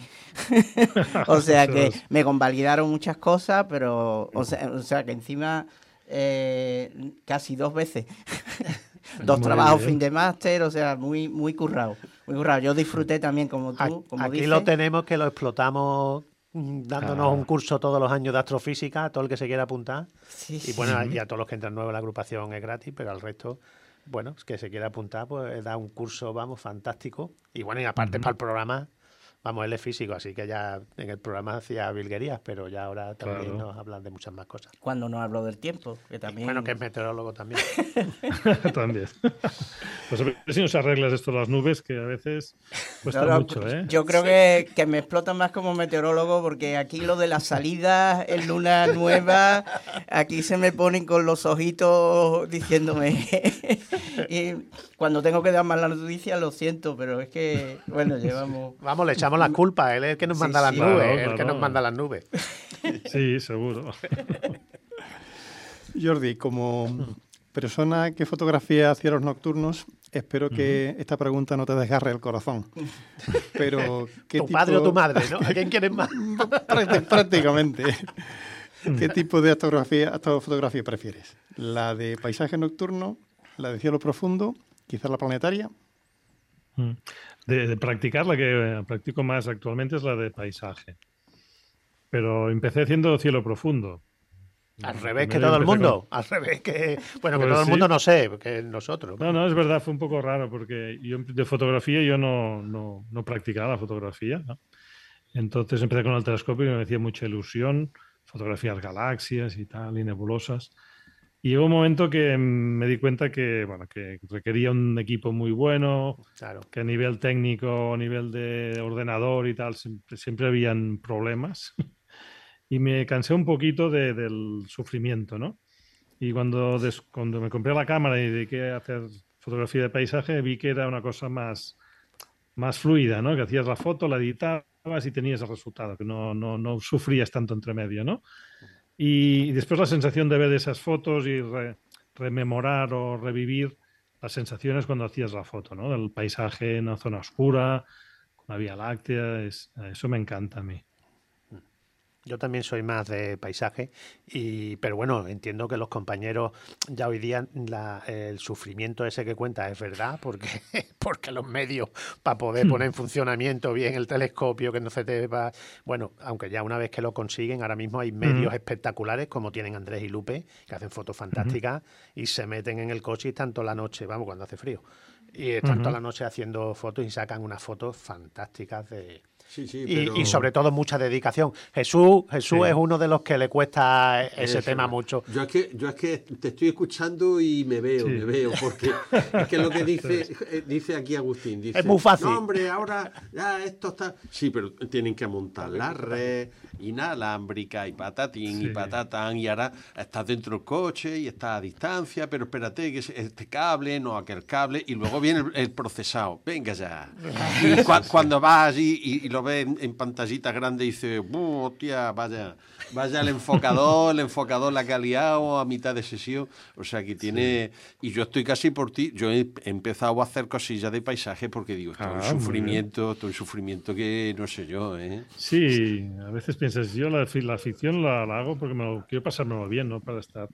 Speaker 5: O sea que
Speaker 3: Ostras.
Speaker 5: me convalidaron muchas cosas, pero o sea, o sea que encima eh, casi dos veces. Dos
Speaker 3: Muy
Speaker 5: trabajos
Speaker 3: bien.
Speaker 5: fin de máster, o sea, muy muy currado. Muy currado. Yo disfruté también como
Speaker 2: A-
Speaker 5: tú, como
Speaker 2: Aquí
Speaker 5: dices.
Speaker 2: lo tenemos, que lo explotamos mm, dándonos
Speaker 3: Ah.
Speaker 2: un curso todos los años de astrofísica, a todo el que se quiera apuntar.
Speaker 5: Sí,
Speaker 2: Y
Speaker 5: sí.
Speaker 2: bueno, y a todos los que entran nuevos en la agrupación es gratis, pero al resto, bueno, es que se quiera apuntar, pues da un curso, vamos, fantástico. Y bueno, y aparte
Speaker 3: Ujú.
Speaker 2: para el programa, vamos, él es físico, así que ya en el programa hacía virguerías, pero ya ahora también
Speaker 3: Claro.
Speaker 2: nos hablan de muchas más cosas.
Speaker 5: Cuando nos habló del tiempo, que también...
Speaker 2: Bueno, que es meteorólogo también.
Speaker 3: También. Pues a ver si nos arreglas esto de las nubes, que a veces cuesta
Speaker 5: No, no,
Speaker 3: mucho, ¿eh?
Speaker 5: Yo creo que, que me explotan más como meteorólogo porque aquí lo de las salidas en luna nueva, aquí se me ponen con los ojitos diciéndome. Y cuando tengo que dar más la noticia lo siento, pero es que, bueno, llevamos...
Speaker 2: Vamos, le echamos la culpa, él es el que nos
Speaker 5: Sí,
Speaker 2: manda las
Speaker 5: sí.
Speaker 2: nubes,
Speaker 3: Claro,
Speaker 2: el que
Speaker 3: claro.
Speaker 2: nos manda las nubes.
Speaker 3: Sí, seguro.
Speaker 6: Jordi, como persona que fotografía cielos nocturnos, espero que esta pregunta no te desgarre el corazón. Pero, ¿qué
Speaker 2: Tu padre o
Speaker 6: tipo-
Speaker 2: tu madre, ¿no? ¿A quién quieres más?
Speaker 6: Prácti- Prácticamente. ¿Qué tipo de astrofotografía, astrofotografía prefieres? ¿La de paisaje nocturno? ¿La de cielo profundo? ¿Quizás la planetaria?
Speaker 3: Mm. De, de practicar, la que eh, practico más actualmente es la de paisaje. Pero empecé haciendo cielo profundo.
Speaker 2: Al revés que
Speaker 3: Primero
Speaker 2: todo el
Speaker 3: empecé
Speaker 2: mundo. Al revés que. Bueno, que
Speaker 3: Pues
Speaker 2: todo el
Speaker 3: sí.
Speaker 2: mundo no sé, que nosotros.
Speaker 3: No, no, es verdad, fue un poco raro porque yo de fotografía yo no, no, no practicaba la fotografía, ¿no? Entonces empecé con el telescopio y me hacía mucha ilusión fotografiar galaxias y tal, y nebulosas. Y llegó un momento que me di cuenta que, bueno, que requería un equipo muy bueno,
Speaker 2: Claro.
Speaker 3: que a nivel técnico, a nivel de ordenador y tal, siempre, siempre habían problemas. Y me cansé un poquito de- del sufrimiento, ¿no? Y cuando, des- cuando me compré la cámara y dediqué a hacer fotografía de paisaje, vi que era una cosa más, más fluida, ¿no? Que hacías la foto, la editabas y tenías el resultado, que no, no, no sufrías tanto entre medio, ¿no? Y, y después la sensación de ver esas fotos y re, rememorar o revivir las sensaciones cuando hacías la foto, ¿no? Del paisaje en una zona oscura, con la Vía Láctea, es, eso me encanta a mí.
Speaker 2: Yo también soy más de paisaje, y, pero bueno, entiendo que los compañeros ya hoy día la, el sufrimiento ese que cuenta es verdad, porque, porque los medios para poder poner en funcionamiento bien el telescopio, que no se te va... Bueno, aunque ya una vez que lo consiguen, ahora mismo hay medios uh-huh. espectaculares como tienen Andrés y Lupe, que hacen fotos fantásticas uh-huh. y se meten en el coche y están toda la noche, vamos, cuando hace frío, y están uh-huh. toda la noche haciendo fotos y sacan unas fotos fantásticas de...
Speaker 8: Sí, sí,
Speaker 2: y,
Speaker 8: pero...
Speaker 2: y sobre todo mucha dedicación. Jesús, Jesús sí. es uno de los que le cuesta ese Eso. tema mucho.
Speaker 8: Yo es que yo es que te estoy escuchando y me veo, sí. me veo, porque es que lo que dice dice aquí Agustín, dice,
Speaker 2: es muy fácil.
Speaker 8: No, hombre, ahora ya esto está... Sí, pero tienen que montar la red inalámbrica y patatín sí. y patatán, y ahora estás dentro del coche y estás a distancia, pero espérate que este cable, no aquel cable, y luego viene el, el procesado. Venga ya. Y cu cuando vas allí y, y lo ves en, en pantallitas grandes y dices, hostia, vaya, vaya el enfocador, el enfocador la que ha liado a mitad de sesión. O sea que tiene... Sí. Y yo estoy casi por ti. Yo he empezado a hacer cosillas de paisaje porque digo, esto ah, es un sufrimiento, esto es un sufrimiento que no sé yo, ¿eh?
Speaker 3: Sí, a veces piensas, yo la, la ficción la, la hago porque me lo, quiero pasármelo bien, ¿no? Para estar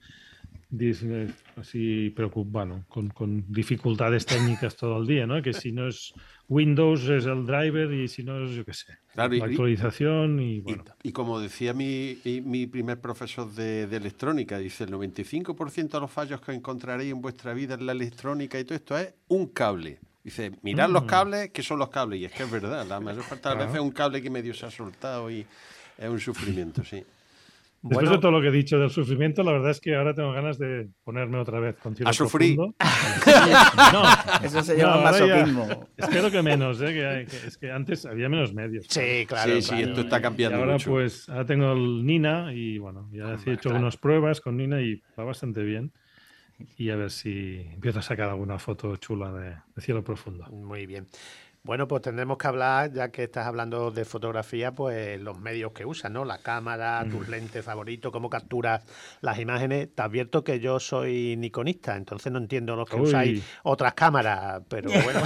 Speaker 3: así preocupado, con, con dificultades técnicas todo el día, ¿no? Que si no es Windows es el driver y si no es, yo qué sé, claro, la actualización y, y bueno.
Speaker 8: Y, y como decía mi, mi primer profesor de, de electrónica, dice, el noventa y cinco por ciento de los fallos que encontraréis en vuestra vida en la electrónica y todo esto es un cable. Dice, mirad mm. los cables, que son los cables, y es que es verdad, la mayor parte de las veces es un cable que medio se ha soltado y es un sufrimiento, sí.
Speaker 3: Después bueno, de todo lo que he dicho del sufrimiento, la verdad es que ahora tengo ganas de ponerme otra vez con cielo
Speaker 8: a sufrir.
Speaker 3: Profundo.
Speaker 5: No, eso se llama no, masoquismo.
Speaker 3: Ya, espero que menos, ¿eh? que, hay, que es que antes había menos medios.
Speaker 2: Sí, claro.
Speaker 8: Sí,
Speaker 2: claro.
Speaker 8: sí, esto está cambiando
Speaker 3: y ahora,
Speaker 8: mucho.
Speaker 3: pues, ahora tengo el Nina y bueno, ya he hecho claro. unas pruebas con Nina y va bastante bien. Y a ver si empiezo a sacar alguna foto chula de, de cielo profundo.
Speaker 2: Muy bien. Bueno, pues tendremos que hablar, ya que estás hablando de fotografía, pues los medios que usas, ¿no? La cámara, mm. tus lentes favoritos, cómo capturas las imágenes. Te advierto que yo soy nikonista, entonces no entiendo los que Uy. usáis otras cámaras, pero bueno.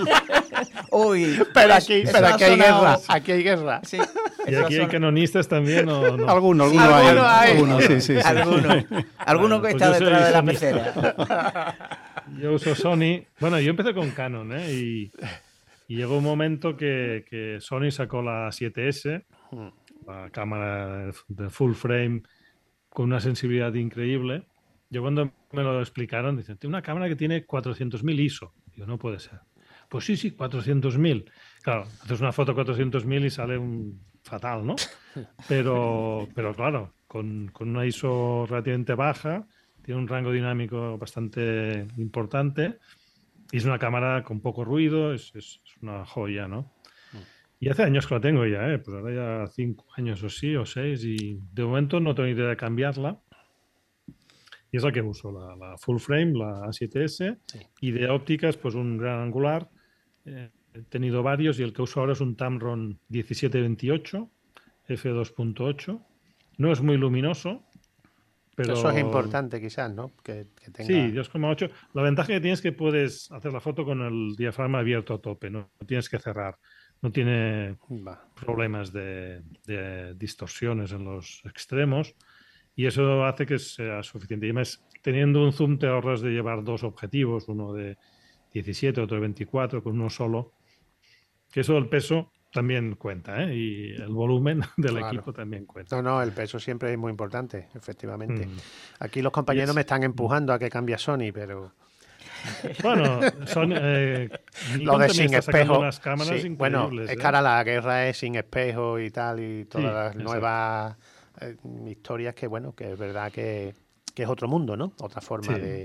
Speaker 5: Uy,
Speaker 2: pero aquí, pero aquí hay guerra, aquí hay guerra.
Speaker 5: Sí.
Speaker 3: ¿Y aquí hay canonistas también o no?
Speaker 6: Algunos,
Speaker 5: sí,
Speaker 6: algunos hay.
Speaker 5: Alguno hay.
Speaker 6: Algunos, sí, sí, sí.
Speaker 5: Alguno, alguno que
Speaker 3: bueno,
Speaker 5: está
Speaker 3: pues
Speaker 5: detrás de la
Speaker 3: Sony.
Speaker 5: pecera.
Speaker 3: Yo uso Sony. Bueno, yo empecé con Canon, ¿eh? Y... Y llegó un momento que, que Sony sacó la siete ese, la cámara de full frame con una sensibilidad increíble. Yo cuando me lo explicaron, dicen, tiene una cámara que tiene cuatrocientos mil I S O. Digo, no puede ser. Pues sí, sí, cuatrocientos mil. Claro, haces una foto cuatrocientos mil y sale un fatal, ¿no? Pero, pero claro, con, con una I S O relativamente baja, tiene un rango dinámico bastante importante. Y es una cámara con poco ruido, es, es, es una joya, ¿no? Y hace años que la tengo ya, ¿eh? Pues ahora ya cinco años o sí, o seis, y de momento no tengo idea de cambiarla. Y es la que uso, la, la full frame, la A siete ese, sí. Y de ópticas, pues un gran angular. Eh, he tenido varios y el que uso ahora es un Tamron diecisiete veintiocho, efe dos punto ocho. No es muy luminoso. Pero...
Speaker 2: Eso es importante quizás, ¿no? Que, que tenga...
Speaker 3: Sí, dos coma ocho. La ventaja que tienes es que puedes hacer la foto con el diafragma abierto a tope, no, no tienes que cerrar, no tiene Va. problemas de, de distorsiones en los extremos y eso hace que sea suficiente. Y además, teniendo un zoom te ahorras de llevar dos objetivos, uno de diecisiete, otro de veinticuatro, con uno solo, que eso el peso también cuenta, ¿eh? Y el volumen del claro. equipo también cuenta.
Speaker 2: No, no, el peso siempre es muy importante, efectivamente. Mm. Aquí los compañeros yes. me están empujando a que cambie a Sony, pero...
Speaker 3: Bueno, son... Eh,
Speaker 2: lo de sin espejo.
Speaker 3: Unas cámaras
Speaker 2: sí. Bueno, es
Speaker 3: ¿eh?
Speaker 2: que ahora la guerra es sin espejo y tal, y todas sí, las exacto. nuevas eh, historias que, bueno, que es verdad que, que es otro mundo, ¿no? Otra forma sí. de...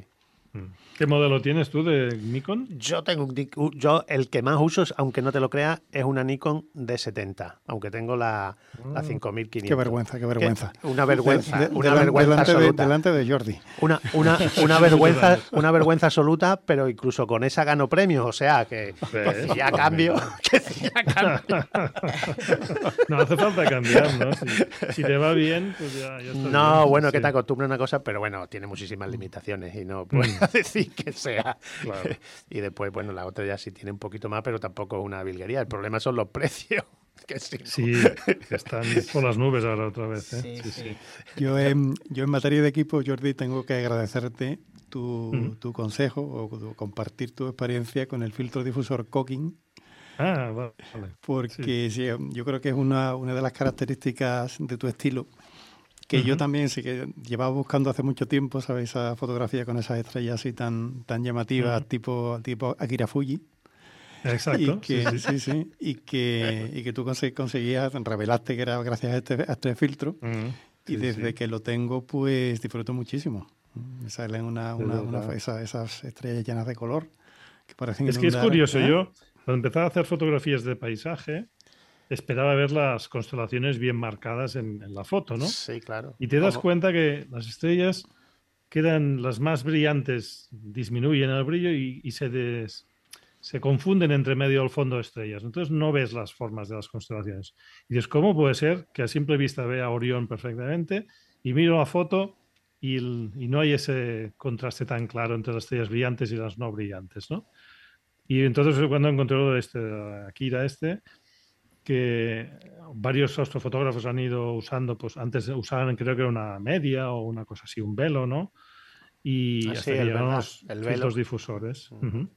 Speaker 3: ¿Qué modelo tienes tú de Nikon?
Speaker 2: Yo tengo un, yo el que más uso, aunque no te lo creas, es una Nikon D setenta, aunque tengo la, oh. la cinco mil quinientos.
Speaker 6: Qué vergüenza, qué vergüenza.
Speaker 2: ¿Qué? Una vergüenza,
Speaker 6: de, de,
Speaker 2: una
Speaker 6: de,
Speaker 2: vergüenza
Speaker 6: delante
Speaker 2: absoluta.
Speaker 6: De, delante de Jordi.
Speaker 2: Una, una, una vergüenza, una vergüenza absoluta, pero incluso con esa gano premios, o sea que, que si ya cambio, que si ya cambio.
Speaker 3: No hace falta cambiar, ¿no? Si, si te va bien, pues ya, ya está.
Speaker 2: No,
Speaker 3: bien.
Speaker 2: bueno,
Speaker 3: Sí.
Speaker 2: que te acostumbras a una cosa, pero bueno, tiene muchísimas limitaciones y no puedo mm. decir que sea. Claro. Y después, bueno, la otra ya sí tiene un poquito más, pero tampoco es una virguería. El problema son los precios. Que sí, ¿no?
Speaker 3: Sí, que están por las nubes ahora otra vez. ¿eh?
Speaker 5: Sí,
Speaker 3: Sí,
Speaker 5: sí.
Speaker 3: sí.
Speaker 6: Yo, en, yo en materia de equipo, Jordi, tengo que agradecerte tu, mm. tu consejo o tu, compartir tu experiencia con el filtro difusor Cocking.
Speaker 3: Ah, vale.
Speaker 6: Porque sí. Sí, yo creo que es una, una de las características de tu estilo que uh-huh. yo también sí que llevaba buscando hace mucho tiempo, ¿sabes? Esa fotografía con esas estrellas así tan, tan llamativas, uh-huh. tipo, tipo Akira Fuji.
Speaker 3: Exacto.
Speaker 6: Y que,
Speaker 3: sí, sí.
Speaker 6: Sí, sí, y que, y que tú conseguías, revelaste que era gracias a este, a este filtro. Uh-huh. Sí, y desde sí. que lo tengo, pues disfruto muchísimo. Me salen una, una, una, esa, esas estrellas llenas de color que parecen
Speaker 3: Es que es curioso, ¿eh? Yo cuando empezaba a hacer fotografías de paisaje, esperaba ver las constelaciones bien marcadas en, en la foto, ¿no?
Speaker 2: Sí, claro.
Speaker 3: Y te das
Speaker 2: ¿Cómo?
Speaker 3: cuenta que las estrellas quedan las más brillantes, disminuyen el brillo y, y se, des, se confunden entre medio del fondo de estrellas. Entonces no ves las formas de las constelaciones. Y dices, ¿cómo puede ser que a simple vista vea Orión perfectamente y miro la foto y, el, y no hay ese contraste tan claro entre las estrellas brillantes y las no brillantes, ¿no? Y entonces cuando encontré lo de este, Akira este, que varios astrofotógrafos han ido usando, pues antes usaban, creo que era una media o una cosa así, un velo, ¿no? Y
Speaker 2: ah,
Speaker 3: hasta
Speaker 2: sí,
Speaker 3: que
Speaker 2: el
Speaker 3: llegaron
Speaker 2: verdad,
Speaker 3: los
Speaker 2: el
Speaker 3: filtros
Speaker 2: velo.
Speaker 3: difusores. Uh-huh. Uh-huh.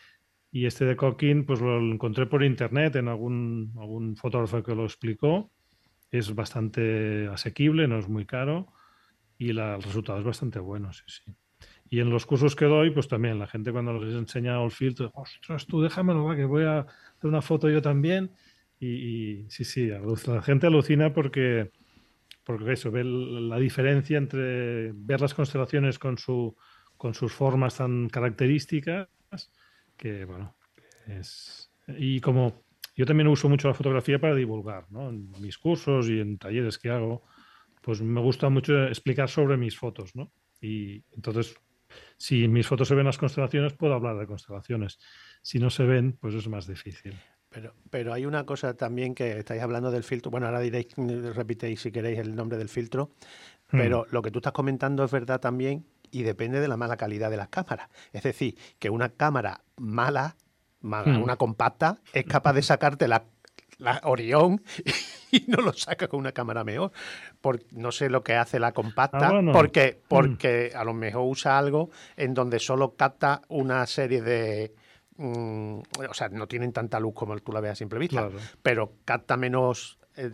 Speaker 3: Y este de Cocking, pues lo encontré por internet en algún, algún fotógrafo que lo explicó. Es bastante asequible, no es muy caro y la, el resultado es bastante bueno, sí, sí. Y en los cursos que doy, pues también la gente cuando les he enseñado el filtro, ostras, tú déjamelo, va, que voy a hacer una foto yo también. Y, y sí, sí, la gente alucina porque, porque eso, ve la diferencia entre ver las constelaciones con, su, con sus formas tan características, que bueno, es... Y como yo también uso mucho la fotografía para divulgar, ¿no? En mis cursos y en talleres que hago, pues me gusta mucho explicar sobre mis fotos, ¿no? Y entonces, si en mis fotos se ven las constelaciones, puedo hablar de constelaciones. Si no se ven, pues es más difícil.
Speaker 2: Pero, pero hay una cosa también que estáis hablando del filtro. Bueno, ahora diréis, repitéis si queréis el nombre del filtro. Pero hmm. lo que tú estás comentando es verdad también y depende de la mala calidad de las cámaras. Es decir, que una cámara mala, mala hmm. una compacta, es capaz de sacarte la, la Orión y no lo saca con una cámara mejor. Por, no sé lo que hace la compacta, ah, bueno. porque, porque hmm. a lo mejor usa algo en donde solo capta una serie de... Mm, o sea, no tienen tanta luz como tú la veas a simple vista, claro. pero capta menos eh,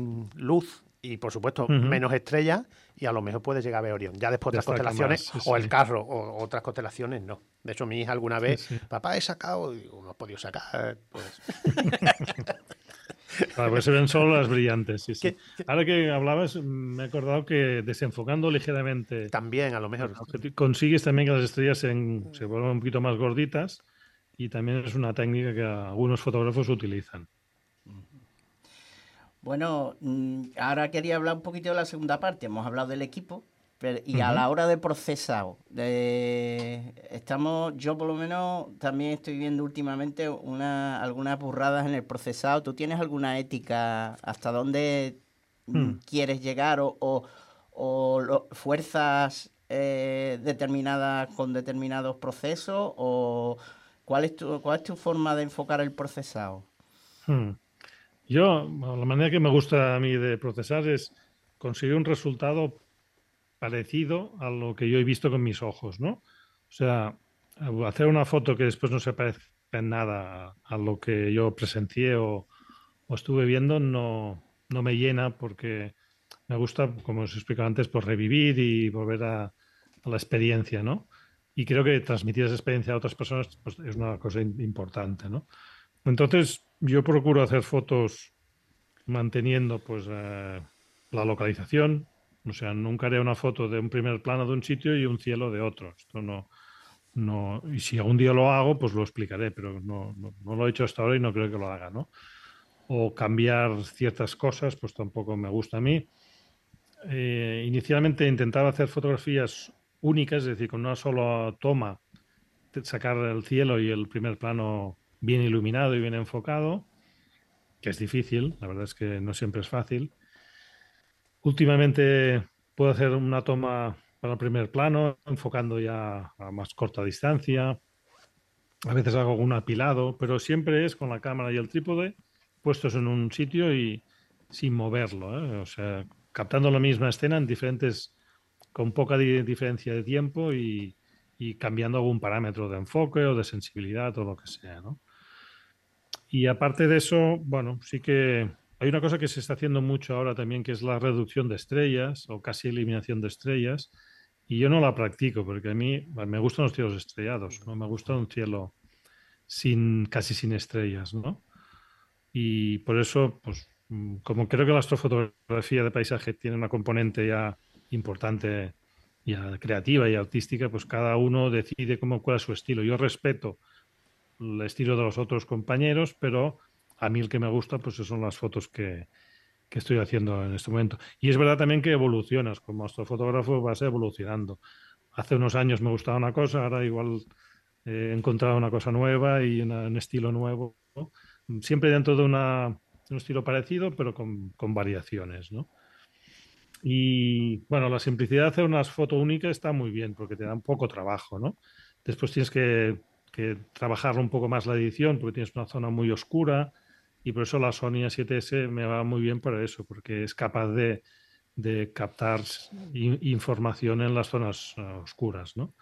Speaker 2: luz y, por supuesto, uh-huh. menos estrellas y a lo mejor puedes llegar a ver Orión. Ya después otras constelaciones, más, sí, o sí. el carro, o otras constelaciones, no. De hecho, mi hija alguna vez, sí, sí. papá, he sacado, y digo, no he podido sacar, pues...
Speaker 3: Claro, pues se ven solo las brillantes, sí, sí. Ahora que hablabas, me he acordado que desenfocando ligeramente...
Speaker 2: También, a lo mejor.
Speaker 3: Consigues también que las estrellas se, se vuelvan un poquito más gorditas. Y también es una técnica que algunos fotógrafos utilizan.
Speaker 5: Bueno, ahora quería hablar un poquito de la segunda parte. Hemos hablado del equipo, pero, y uh-huh. a la hora de procesado. De, estamos, yo por lo menos también estoy viendo últimamente una, algunas burradas en el procesado. ¿Tú tienes alguna ética hasta dónde uh-huh. quieres llegar o, o, o lo, fuerzas eh, determinadas con determinados procesos o... ¿Cuál es, tu, ¿Cuál es tu forma de enfocar el procesado?
Speaker 3: Hmm. Yo, la manera que me gusta a mí de procesar es conseguir un resultado parecido a lo que yo he visto con mis ojos, ¿no? O sea, hacer una foto que después no se parezca en nada a lo que yo presencié o, o estuve viendo no, no me llena porque me gusta, como os explicaba antes, pues revivir y volver a, a la experiencia, ¿no? Y creo que transmitir esa experiencia a otras personas pues, es una cosa importante, ¿no? Entonces, yo procuro hacer fotos manteniendo pues, eh, la localización. O sea, nunca haré una foto de un primer plano de un sitio y un cielo de otro. Esto no, no, y si algún día lo hago, pues lo explicaré, pero no, no, no lo he hecho hasta ahora y no creo que lo haga, ¿no? O cambiar ciertas cosas, pues tampoco me gusta a mí. Eh, inicialmente intentaba hacer fotografías únicas, es decir, con una sola toma, sacar el cielo y el primer plano bien iluminado y bien enfocado, que es difícil, la verdad es que no siempre es fácil. Últimamente puedo hacer una toma para el primer plano, enfocando ya a más corta distancia. A veces hago un apilado, pero siempre es con la cámara y el trípode puestos en un sitio y sin moverlo, ¿eh? O sea, captando la misma escena en diferentes, con poca di- diferencia de tiempo y, y cambiando algún parámetro de enfoque o de sensibilidad o lo que sea, ¿no? Y aparte de eso, bueno, sí que hay una cosa que se está haciendo mucho ahora también, que es la reducción de estrellas o casi eliminación de estrellas. Y yo no la practico porque a mí me gustan los cielos estrellados, no me gusta un cielo sin, casi sin estrellas, ¿no? Y por eso, pues, mm, como creo que la astrofotografía de paisaje tiene una componente ya importante, ya creativa y artística, pues cada uno decide cómo, cuál es su estilo. Yo respeto el estilo de los otros compañeros, pero a mí el que me gusta, pues son las fotos que, que estoy haciendo en este momento. Y es verdad también que evolucionas, como astrofotógrafo vas evolucionando. Hace unos años me gustaba una cosa, ahora igual he encontrado una cosa nueva y una- un estilo nuevo, ¿no? Siempre dentro de una, un estilo parecido, pero con, con variaciones, ¿no? Y bueno, la simplicidad de hacer unas fotos únicas está muy bien porque te da un poco trabajo, ¿no? Después tienes que, que trabajarlo un poco más la edición porque tienes una zona muy oscura y por eso la Sony A siete ese me va muy bien para eso, porque es capaz de, de captar in- información en las zonas eh, oscuras, ¿no?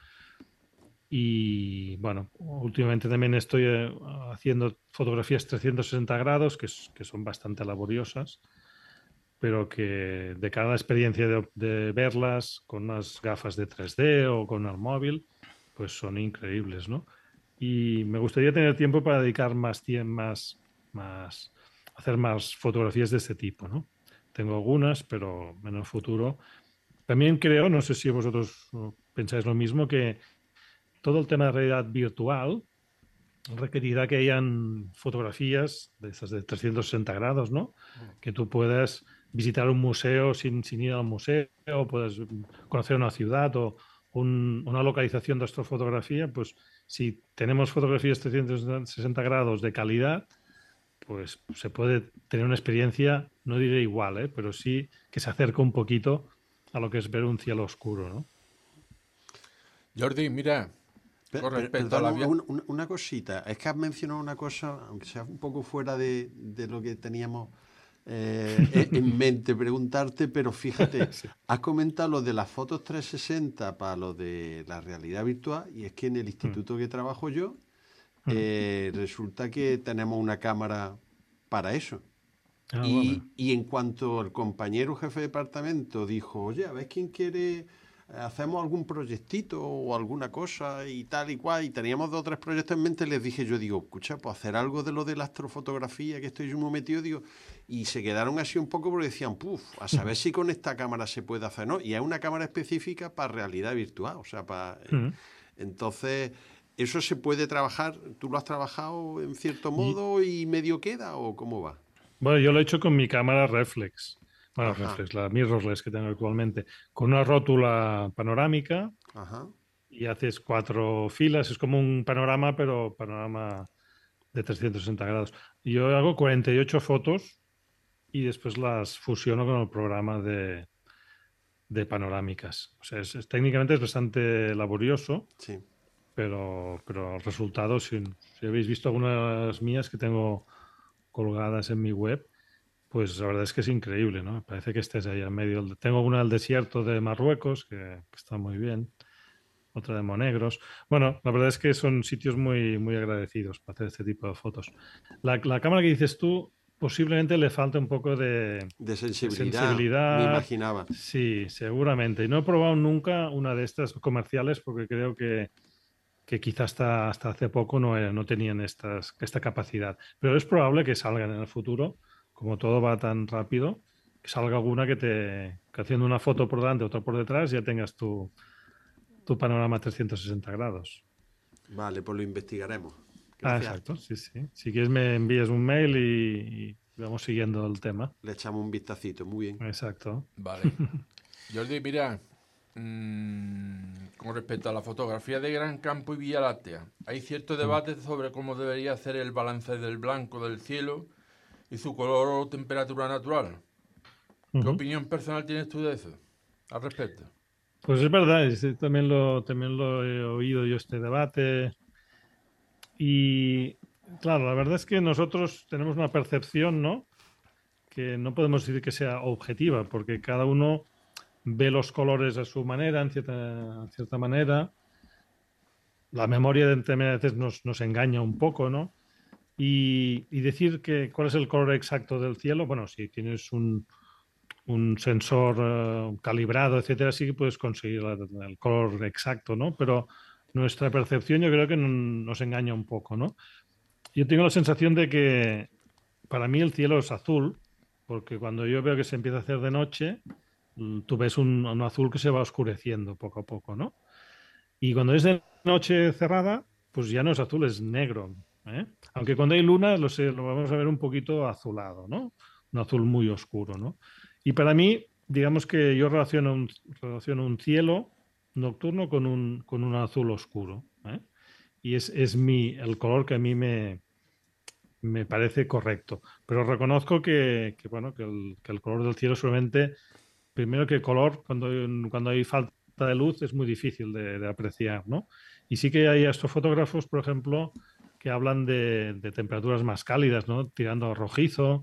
Speaker 3: Y bueno, últimamente también estoy eh, haciendo fotografías trescientos sesenta grados, que, es- que son bastante laboriosas, pero que de cara a la experiencia de, de verlas con unas gafas de tres D o con el móvil, pues son increíbles, ¿no? Y me gustaría tener tiempo para dedicar más tiempo, más, más, hacer más fotografías de este tipo, ¿no? Tengo algunas, pero en el futuro. También creo, no sé si vosotros uh, pensáis lo mismo, que todo el tema de realidad virtual requerirá que hayan fotografías de esas de trescientos sesenta grados, ¿no? Que tú puedas visitar un museo sin, sin ir al museo, puedes conocer una ciudad o un- una localización de astrofotografía, pues si tenemos fotografías trescientos sesenta grados de calidad, pues se puede tener una experiencia, no diré igual, ¿eh? Pero sí que se acerca un poquito a lo que es ver un cielo oscuro, ¿no?
Speaker 7: Jordi, mira,
Speaker 8: Pe-
Speaker 7: con
Speaker 8: per-
Speaker 7: respecto a la
Speaker 8: Perdona,
Speaker 7: vía...
Speaker 8: un- un- una cosita. Es que has mencionado una cosa, aunque sea un poco fuera de, de lo que teníamos eh, e- en mente preguntarte, pero fíjate,
Speaker 3: Sí.
Speaker 8: has comentado lo de las fotos trescientos sesenta para lo de la realidad virtual, y es que en el
Speaker 3: Mm,
Speaker 8: instituto que trabajo yo,
Speaker 3: mm.
Speaker 8: eh, resulta que tenemos una cámara para eso.
Speaker 3: Ah, vale.
Speaker 8: Y, y en cuanto el compañero jefe de departamento dijo, oye, a ver quién quiere, hacemos algún proyectito o alguna cosa y tal y cual, y teníamos dos o tres proyectos en mente, les dije yo, digo, escucha, pues hacer algo de lo de la astrofotografía, que estoy yo muy metido, digo, y se quedaron así un poco porque decían, puf, a saber si con esta cámara se puede hacer, ¿no? Y es una cámara específica para realidad virtual, o sea, para... eh,
Speaker 3: Mm.
Speaker 8: entonces... ¿Eso se puede trabajar? ¿Tú lo has trabajado en cierto
Speaker 3: Y,
Speaker 8: modo y medio queda o cómo va?
Speaker 3: bueno, yo lo he hecho con mi cámara reflex. Bueno,
Speaker 8: Ajá,
Speaker 3: reflex, la mirrorless que tengo actualmente, con una rótula panorámica
Speaker 8: ajá.
Speaker 3: y haces cuatro filas. Es como un panorama, pero panorama de trescientos sesenta grados. Y yo hago cuarenta y ocho fotos y después las fusiono con el programa de, de panorámicas. O sea, es, es- técnicamente es bastante laborioso,
Speaker 8: Sí.
Speaker 3: pero, pero el resultado, si, si habéis visto algunas mías que tengo colgadas en mi web, pues la verdad es que es increíble, ¿no? Parece que estés ahí en medio. del- Tengo una del desierto de Marruecos, que, que está muy bien, otra de Monegros. Bueno, la verdad es que son sitios muy, muy agradecidos para hacer este tipo de fotos. La, la cámara que dices tú, posiblemente le falta un poco de,
Speaker 8: De
Speaker 3: de
Speaker 8: sensibilidad, me
Speaker 3: sensibilidad.
Speaker 8: imaginaba.
Speaker 3: Sí, seguramente. Y no he probado nunca una de estas comerciales porque creo que, que quizás hasta, hasta hace poco no, eh, no tenían estas, esta capacidad. Pero es probable que salgan en el futuro, como todo va tan rápido, que salga alguna que te, que haciendo una foto por delante, otra por detrás, ya tengas tu, tu panorama trescientos sesenta grados.
Speaker 8: Vale, pues lo investigaremos.
Speaker 3: Ah,
Speaker 8: Gracias.
Speaker 3: exacto, sí, sí. Si quieres me envías un mail y, y vamos siguiendo el tema.
Speaker 8: Le echamos un vistacito, muy bien.
Speaker 3: Exacto.
Speaker 7: Vale. Jordi, mira, mmm, con respecto a la fotografía de Gran Campo y Vía Láctea, hay cierto debate sobre cómo debería hacer el balance del blanco del cielo y su color o temperatura natural. ¿Qué
Speaker 3: Uh-huh.
Speaker 7: opinión personal tienes tú de eso al respecto?
Speaker 3: Pues es verdad, es, también, lo, también lo he oído yo este debate. Y claro, la verdad es que nosotros tenemos una percepción, ¿no? Que no podemos decir que sea objetiva, porque cada uno ve los colores a su manera, en cierta, en cierta manera. La memoria de también a veces nos, nos engaña un poco, ¿no? Y, y decir que cuál es el color exacto del cielo, bueno, si tienes un, un sensor uh, calibrado, etcétera, sí que puedes conseguir el, el color exacto, ¿no? Pero nuestra percepción yo creo que nos engaña un poco, ¿no? Yo tengo la sensación de que para mí el cielo es azul, porque cuando yo veo que se empieza a hacer de noche, tú ves un, un azul que se va oscureciendo poco a poco, ¿no? Y cuando es de noche cerrada, pues ya no es azul, es negro, ¿eh? Aunque cuando hay luna lo, sé, lo vamos a ver un poquito azulado, ¿no? Un azul muy oscuro, ¿no? Y para mí, digamos que yo relaciono un, relaciono un cielo nocturno con un, con un azul oscuro, ¿eh? Y es, es mi, el color que a mí me, me parece correcto. Pero reconozco que, que bueno, que el, que el color del cielo solamente, primero que el color, cuando, cuando hay falta de luz, es muy difícil de, de apreciar, ¿no? Y sí que hay astrofotógrafos, por ejemplo, que hablan de, de temperaturas más cálidas, ¿no? Tirando a rojizo.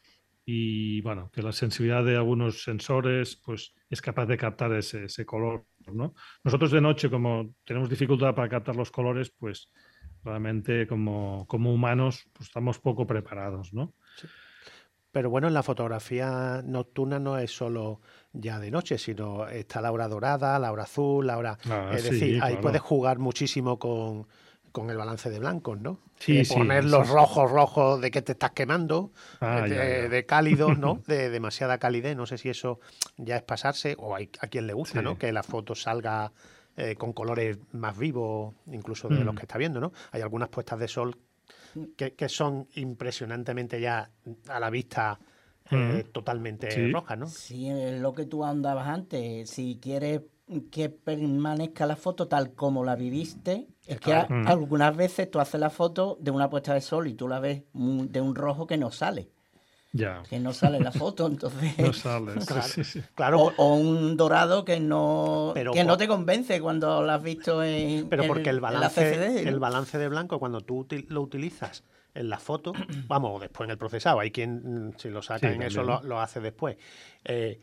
Speaker 3: Y bueno, que la sensibilidad de algunos sensores pues es capaz de captar ese, ese color, ¿no? Nosotros de noche, como tenemos dificultad para captar los colores, pues realmente como, como humanos pues estamos poco preparados, ¿no?
Speaker 2: Sí. Pero bueno, en la fotografía nocturna no es solo ya de noche, sino está la hora dorada, la hora azul, la hora...
Speaker 3: Ah,
Speaker 2: es
Speaker 3: sí,
Speaker 2: decir, ahí
Speaker 3: claro.
Speaker 2: puedes jugar muchísimo con, con el balance de blancos, ¿no?
Speaker 3: Sí,
Speaker 2: eh,
Speaker 3: sí,
Speaker 2: poner
Speaker 3: sí,
Speaker 2: los
Speaker 3: sí.
Speaker 2: rojos, rojos de que te estás quemando,
Speaker 3: Ah,
Speaker 2: de,
Speaker 3: ya, ya.
Speaker 2: de cálidos, ¿no? De demasiada calidez. No sé si eso ya es pasarse o hay a quien le gusta,
Speaker 3: Sí.
Speaker 2: ¿no? Que la foto salga eh, con colores más vivos, incluso de
Speaker 3: Mm.
Speaker 2: los que está viendo, ¿no? Hay algunas puestas de sol que, que son impresionantemente ya a la vista eh,
Speaker 3: Mm.
Speaker 2: totalmente
Speaker 3: Sí.
Speaker 2: rojas, ¿no?
Speaker 5: Sí, es lo que tú andabas antes. Si quieres que permanezca la foto tal como la viviste, es que
Speaker 2: Claro.
Speaker 5: a-
Speaker 3: Mm.
Speaker 5: algunas veces tú haces la foto de una puesta de sol y tú la ves mu- de un rojo que no sale,
Speaker 3: Ya.
Speaker 5: que no sale la foto, entonces...
Speaker 3: No sales.
Speaker 2: Claro.
Speaker 3: Sí, sí.
Speaker 2: Claro,
Speaker 5: O, o un dorado que no
Speaker 2: Pero
Speaker 5: que no
Speaker 2: por-
Speaker 5: te convence cuando lo has visto en,
Speaker 2: pero
Speaker 5: en
Speaker 2: porque el
Speaker 5: en la
Speaker 2: balance,
Speaker 5: C C D, ¿no?
Speaker 2: el balance de blanco, cuando tú util- lo utilizas en la foto, vamos, o después en el procesado, hay quien mm, si lo saca
Speaker 3: Sí,
Speaker 2: en eso lo,
Speaker 3: también.
Speaker 2: lo hace después. Eh,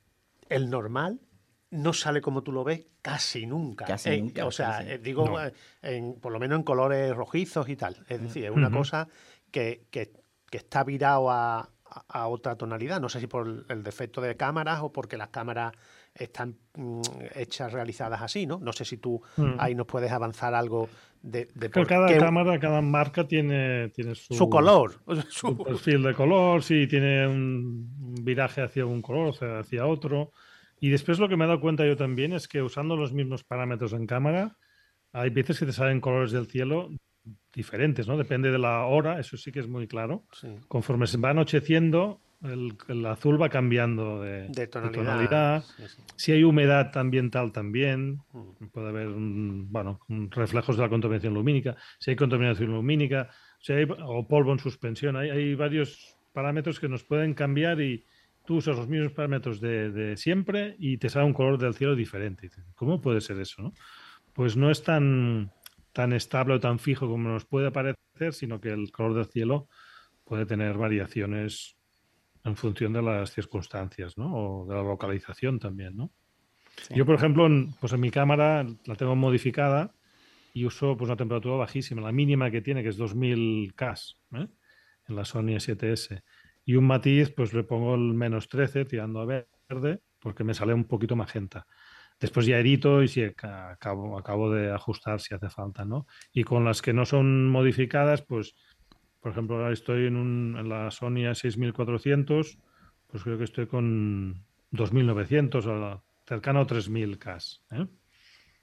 Speaker 2: el normal no sale como tú lo ves casi nunca.
Speaker 5: Casi
Speaker 2: Eh,
Speaker 5: nunca,
Speaker 2: O sea,
Speaker 5: sí, sí.
Speaker 2: eh, digo,
Speaker 3: No.
Speaker 2: eh, en, por lo menos en colores rojizos y tal. Es decir, es una
Speaker 3: Ujú.
Speaker 2: cosa que, que- que está virado a, a- a otra tonalidad. No sé si por el defecto de cámaras o porque las cámaras están mm, hechas, realizadas así, ¿no? No sé si tú
Speaker 3: Mm.
Speaker 2: ahí nos puedes avanzar algo de, de
Speaker 3: Creo
Speaker 2: por
Speaker 3: que cada
Speaker 2: qué
Speaker 3: cámara, cada marca tiene, tiene su,
Speaker 2: su color.
Speaker 3: su
Speaker 2: su-
Speaker 3: perfil de color, sí, tiene un un viraje hacia un color, o sea, hacia otro. Y después lo que me he dado cuenta yo también es que usando los mismos parámetros en cámara, hay veces que te salen colores del cielo diferentes, ¿no? Depende de la hora, eso sí que es muy claro.
Speaker 2: sí,
Speaker 3: Conforme se va anocheciendo, el, el azul va cambiando de,
Speaker 2: de
Speaker 3: de
Speaker 2: tonalidad.
Speaker 3: tonalidad.
Speaker 2: Sí, sí.
Speaker 3: Si hay humedad ambiental también,
Speaker 2: Mm.
Speaker 3: puede haber un- bueno, un reflejos de la contaminación lumínica. Si hay contaminación lumínica, si hay, o polvo en suspensión, hay, hay varios parámetros que nos pueden cambiar y tú usas los mismos parámetros de, de siempre y te sale un color del cielo diferente. ¿Cómo puede ser eso, no? Pues no es tan, tan estable o tan fijo como nos puede parecer, sino que el color del cielo puede tener variaciones en función de las circunstancias, ¿no? O de la localización también, ¿no?
Speaker 5: Sí.
Speaker 3: Yo, por ejemplo, en, pues en mi cámara la tengo modificada y uso pues una temperatura bajísima, la mínima que tiene, que es dos mil K, ¿eh? En la Sony A siete ese. Y un matiz, pues le pongo el menos trece tirando a verde, porque me sale un poquito magenta. Después ya edito y sí, acabo, acabo de ajustar si hace falta, ¿no? Y con las que no son modificadas, pues, por ejemplo, ahora estoy en, un, en la Sony A seis mil cuatrocientos, pues creo que estoy con dos mil novecientos, o cercano a tres mil K, ¿eh?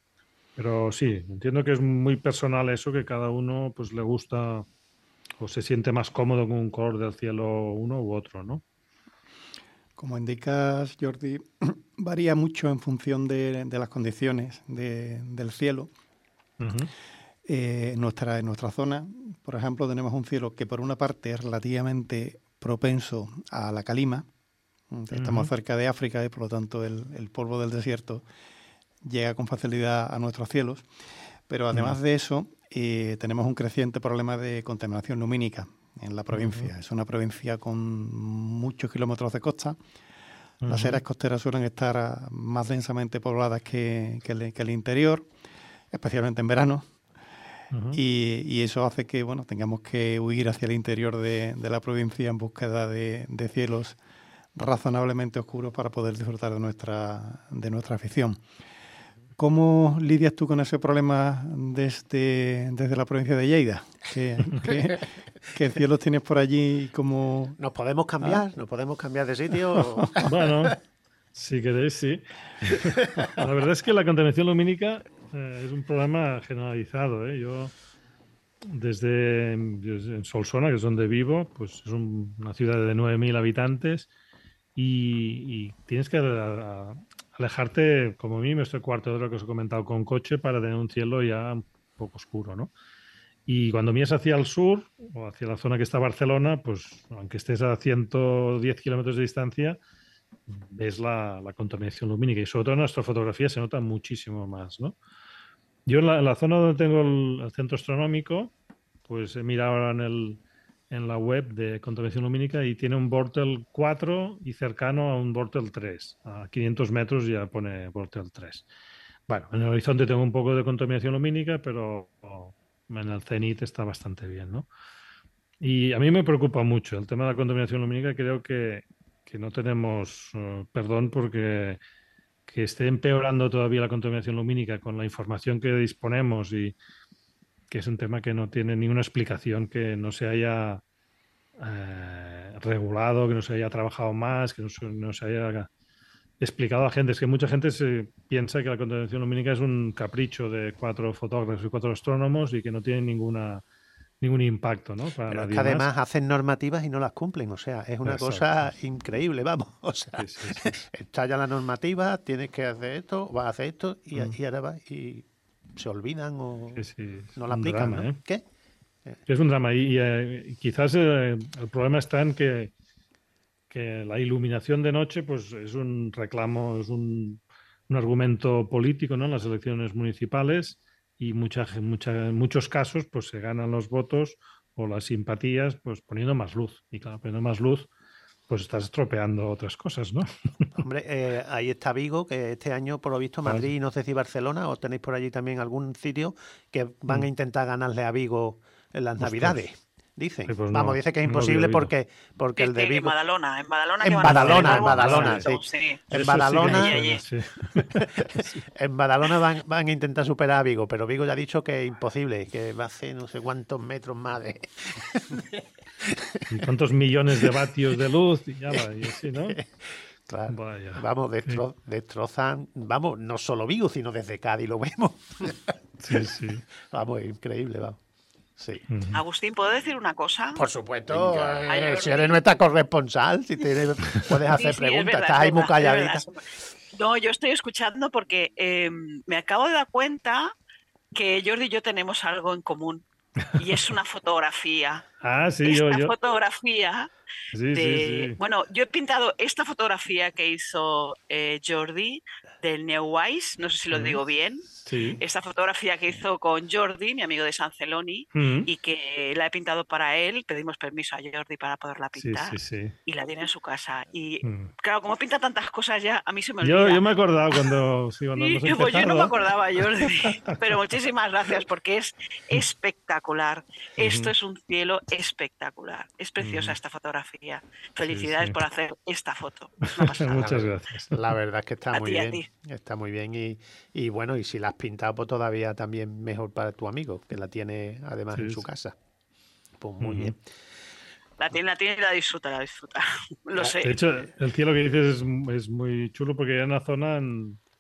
Speaker 3: Pero sí, entiendo que es muy personal eso, que cada uno pues le gusta o se siente más cómodo con un color del cielo uno u otro, ¿no?
Speaker 6: Como indicas, Jordi, varía mucho en función de, de las condiciones de, del cielo.
Speaker 3: Uh-huh.
Speaker 6: Eh, en, nuestra, en nuestra zona, por ejemplo, tenemos un cielo que por una parte es relativamente propenso a la calima. Estamos uh-huh. cerca de África y por lo tanto el, el polvo del desierto llega con facilidad a nuestros cielos. Pero además uh-huh. de eso, eh, tenemos un creciente problema de contaminación lumínica en la provincia. Uh-huh. Es una provincia con muchos kilómetros de costa. Uh-huh. Las eras costeras suelen estar más densamente pobladas que, que, el, que el interior, especialmente en verano. Uh-huh. Y, y eso hace que bueno tengamos que huir hacia el interior de, de la provincia en búsqueda de, de cielos razonablemente oscuros para poder disfrutar de nuestra, de nuestra afición. ¿Cómo lidias tú con ese problema desde, desde la provincia de Lleida? ¿Qué, qué, qué cielos tienes por allí? ¿Cómo...
Speaker 2: ¿Nos podemos cambiar? ¿Ah? ¿Nos podemos cambiar de sitio?
Speaker 3: Bueno, si queréis, sí. La verdad es que la contaminación lumínica eh, es un problema generalizado, ¿eh? Yo, desde en Solsona, que es donde vivo, pues es un, una ciudad de nueve mil habitantes y, y tienes que a, a, alejarte, como mínimo, este cuarto de hora que os he comentado, con coche para tener un cielo ya un poco oscuro, ¿no? Y cuando miras hacia el sur, o hacia la zona que está Barcelona, pues aunque estés a ciento diez kilómetros de distancia, ves la, la contaminación lumínica y sobre todo en nuestra fotografía se nota muchísimo más, ¿no? Yo en la, en la zona donde tengo el, el centro astronómico, pues he mirado ahora en, el, en la web de contaminación lumínica y tiene un Bortle cuatro y cercano a un Bortle tres. A quinientos metros ya pone Bortle tres. Bueno, en el horizonte tengo un poco de contaminación lumínica, pero oh, en el cenit está bastante bien, ¿no? Y a mí me preocupa mucho el tema de la contaminación lumínica. Creo que, que no tenemos uh, perdón porque que esté empeorando todavía la contaminación lumínica con la información que disponemos y que es un tema que no tiene ninguna explicación, que no se haya eh, regulado, que no se haya trabajado más, que no se, no se haya explicado a la gente. Es que mucha gente se piensa que la contaminación lumínica es un capricho de cuatro fotógrafos y cuatro astrónomos y que no tiene ninguna ningún impacto, ¿no? Para
Speaker 2: Pero
Speaker 3: nadie
Speaker 2: es que además
Speaker 3: más.
Speaker 2: hacen normativas y no las cumplen, o sea, es una
Speaker 3: Exacto.
Speaker 2: cosa increíble, vamos, o sea,
Speaker 3: Sí, sí, sí.
Speaker 2: está ya la normativa, tienes que hacer esto, vas a hacer esto y,
Speaker 3: Mm.
Speaker 2: y ahora vas y se olvidan o
Speaker 3: Sí, sí, es
Speaker 2: no la
Speaker 3: un
Speaker 2: aplican,
Speaker 3: drama,
Speaker 2: ¿no?
Speaker 3: ¿eh?
Speaker 2: ¿Qué?
Speaker 3: Es un drama y, y, eh, y quizás eh, el problema está en que, que la iluminación de noche pues es un reclamo, es un, un argumento político, ¿no? En las elecciones municipales y mucha, mucha, en muchos casos pues se ganan los votos o las simpatías pues poniendo más luz. Y claro, poniendo más luz pues estás estropeando otras cosas, ¿no?
Speaker 2: Hombre, eh, ahí está Vigo, que este año, por lo visto, Madrid y no sé si Barcelona, o tenéis por allí también algún sitio que van
Speaker 3: Mm.
Speaker 2: a intentar ganarle a Vigo en las
Speaker 3: Ostras.
Speaker 2: Navidades. Dicen.
Speaker 3: Sí, pues
Speaker 2: Vamos,
Speaker 3: no,
Speaker 2: dice que es
Speaker 3: no lo había
Speaker 2: imposible
Speaker 3: oído.
Speaker 2: porque, porque
Speaker 4: Sí,
Speaker 2: el de
Speaker 4: sí, en
Speaker 2: Vigo...
Speaker 4: Badalona, en Badalona.
Speaker 2: En
Speaker 4: que van a hacer
Speaker 2: Badalona,
Speaker 4: algo
Speaker 2: en Badalona,
Speaker 4: más bonito,
Speaker 2: sí.
Speaker 4: sí.
Speaker 2: En
Speaker 3: Eso sí que
Speaker 2: Badalona,
Speaker 3: me
Speaker 4: Allí,
Speaker 3: suena, sí.
Speaker 2: en Badalona van, van a intentar superar a Vigo, pero Vigo ya ha dicho que es imposible, que va a hacer no sé cuántos metros más de...
Speaker 3: Y cuántos millones de vatios de luz y ya va, y así, ¿no?
Speaker 2: Claro.
Speaker 3: Vaya.
Speaker 2: Vamos, destro, destrozan, vamos, no solo Vigo, sino desde Cádiz lo vemos.
Speaker 3: Sí, sí.
Speaker 2: Vamos, es increíble, vamos. Sí.
Speaker 3: Ujú.
Speaker 4: Agustín, ¿puedo decir una cosa?
Speaker 2: Por supuesto,
Speaker 8: Venga.
Speaker 2: eh,
Speaker 4: Ay, Jordi.
Speaker 2: si eres nuestra corresponsal, si tienes, puedes
Speaker 4: Sí,
Speaker 2: hacer
Speaker 4: sí, es
Speaker 2: preguntas,
Speaker 4: verdad,
Speaker 2: estás
Speaker 4: es
Speaker 2: ahí muy
Speaker 4: verdad, es
Speaker 2: calladita.
Speaker 4: verdad. No, yo estoy escuchando porque eh, me acabo de dar cuenta que Jordi y yo tenemos algo en común y es una fotografía.
Speaker 3: Ah, sí,
Speaker 4: Esta
Speaker 3: yo, yo.
Speaker 4: fotografía
Speaker 3: Sí,
Speaker 4: de...
Speaker 3: sí, sí.
Speaker 4: Bueno, yo he pintado esta fotografía que hizo eh, Jordi del Neuweiss, no sé si lo
Speaker 3: Ujú.
Speaker 4: digo bien.
Speaker 3: Sí.
Speaker 4: Esta fotografía que hizo con Jordi, mi amigo de San Celoni,
Speaker 3: Ujú.
Speaker 4: y que la he pintado para él. Pedimos permiso a Jordi para poderla
Speaker 3: Sí,
Speaker 4: pintar
Speaker 3: sí, sí.
Speaker 4: y la tiene en su casa. Y
Speaker 3: Mm.
Speaker 4: claro, como pinta tantas cosas ya, a mí se me
Speaker 3: Yo,
Speaker 4: olvida.
Speaker 3: yo me he acordado cuando, sí, cuando
Speaker 4: Sí,
Speaker 3: hemos
Speaker 4: pues yo no me
Speaker 3: empezado.
Speaker 4: acordaba, Jordi. Pero muchísimas gracias porque es espectacular. Esto
Speaker 3: Ujú.
Speaker 4: es un cielo espectacular. Es preciosa
Speaker 3: Mm.
Speaker 4: esta fotografía. Felicidades
Speaker 3: sí.
Speaker 4: por hacer esta foto. Es una pasada.
Speaker 3: Muchas gracias.
Speaker 2: La verdad es que está
Speaker 4: A
Speaker 2: muy
Speaker 4: ti, a
Speaker 2: bien,
Speaker 4: ti.
Speaker 2: está muy bien y, y bueno, y si la has pintado, pues todavía también mejor para tu amigo, que la tiene además
Speaker 3: Sí,
Speaker 2: en su
Speaker 3: sí.
Speaker 2: casa. Pues muy
Speaker 3: Ujú.
Speaker 2: bien.
Speaker 4: La tiene, la tiene y la disfruta, la disfruta. Lo
Speaker 3: De
Speaker 4: sé.
Speaker 3: hecho, el cielo que dices es, es muy chulo porque hay una zona en,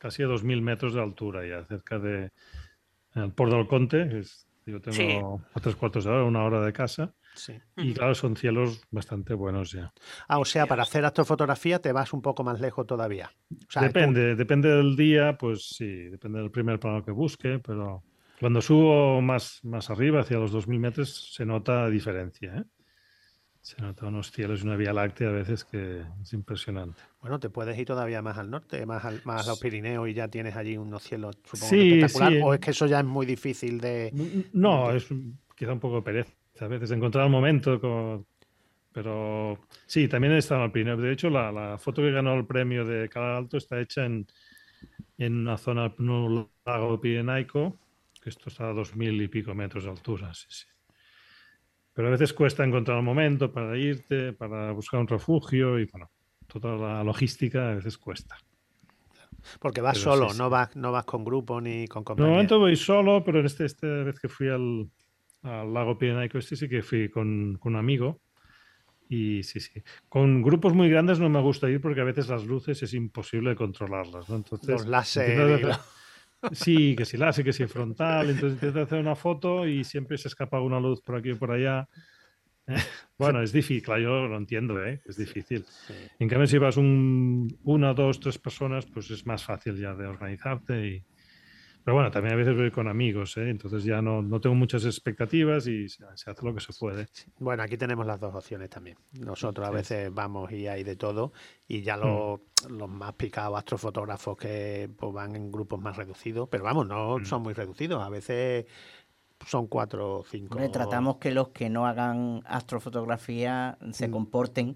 Speaker 3: casi a dos mil metros de altura, ya cerca de el Port del Conte, que es, yo tengo
Speaker 4: Sí.
Speaker 3: a tres cuartos de hora, una hora de casa.
Speaker 2: Sí.
Speaker 3: Y claro, son cielos bastante buenos ya.
Speaker 2: Ah, o sea, para hacer astrofotografía te vas un poco más lejos todavía. O sea,
Speaker 3: depende, tú... depende del día, pues sí, depende del primer plano que busque, pero cuando subo más, más arriba, hacia los dos mil metros, se nota diferencia, ¿eh? Se nota unos cielos y una vía láctea a veces que es impresionante.
Speaker 2: Bueno, te puedes ir todavía más al norte, más, al, más a los Pirineos y ya tienes allí unos cielos, supongo,
Speaker 3: sí,
Speaker 2: espectacular.
Speaker 3: Sí.
Speaker 2: ¿O es que eso ya es muy difícil de...?
Speaker 3: No, es quizá un poco de pereza. A veces encontrar el momento, como... pero sí, también he estado en el Pirineo. De hecho, la, la foto que ganó el premio de Cala Alto está hecha en, en una zona, en un lago pirenaico, que esto está a dos mil y pico metros de altura. Sí, sí. Pero a veces cuesta encontrar el momento para irte, para buscar un refugio y bueno, toda la logística a veces cuesta.
Speaker 2: Porque vas pero solo, sí, sí. No, vas, no vas con grupo ni con compañía.
Speaker 3: De momento voy solo, pero en este, esta vez que fui al, al lago Pirenaico este sí que fui con, con un amigo. Y sí, sí. Con grupos muy grandes no me gusta ir porque a veces las luces es imposible controlarlas, ¿no? Entonces,
Speaker 2: los láser.
Speaker 3: Sí, que si láser, que si frontal. Entonces intentas hacer una foto y siempre se escapa una luz por aquí o por allá. Bueno, es difícil, claro, yo lo entiendo, ¿eh? Es difícil. Sí. En cambio, si vas un, una, dos, tres personas, pues es más fácil ya de organizarte. Y... Pero bueno, también a veces voy con amigos, ¿eh? Entonces ya no, no tengo muchas expectativas y se, se hace lo que se puede.
Speaker 2: Bueno, aquí tenemos las dos opciones también. Nosotros a veces sí. vamos y hay de todo y ya los, mm. los más picados astrofotógrafos que pues, van en grupos más reducidos, pero vamos, no mm. son muy reducidos. A veces son cuatro o cinco.
Speaker 5: Hombre, tratamos que los que no hagan astrofotografía se mm. comporten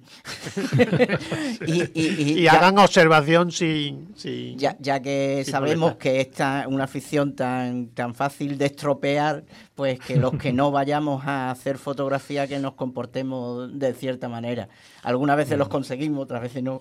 Speaker 2: y, y, y, y ya, hagan observación sin... sin
Speaker 5: ya, ya que sin sabemos molestar. Que esta es una afición tan, tan fácil de estropear, pues que los que no vayamos a hacer fotografía que nos comportemos de cierta manera. Algunas veces mm. los conseguimos, otras veces no.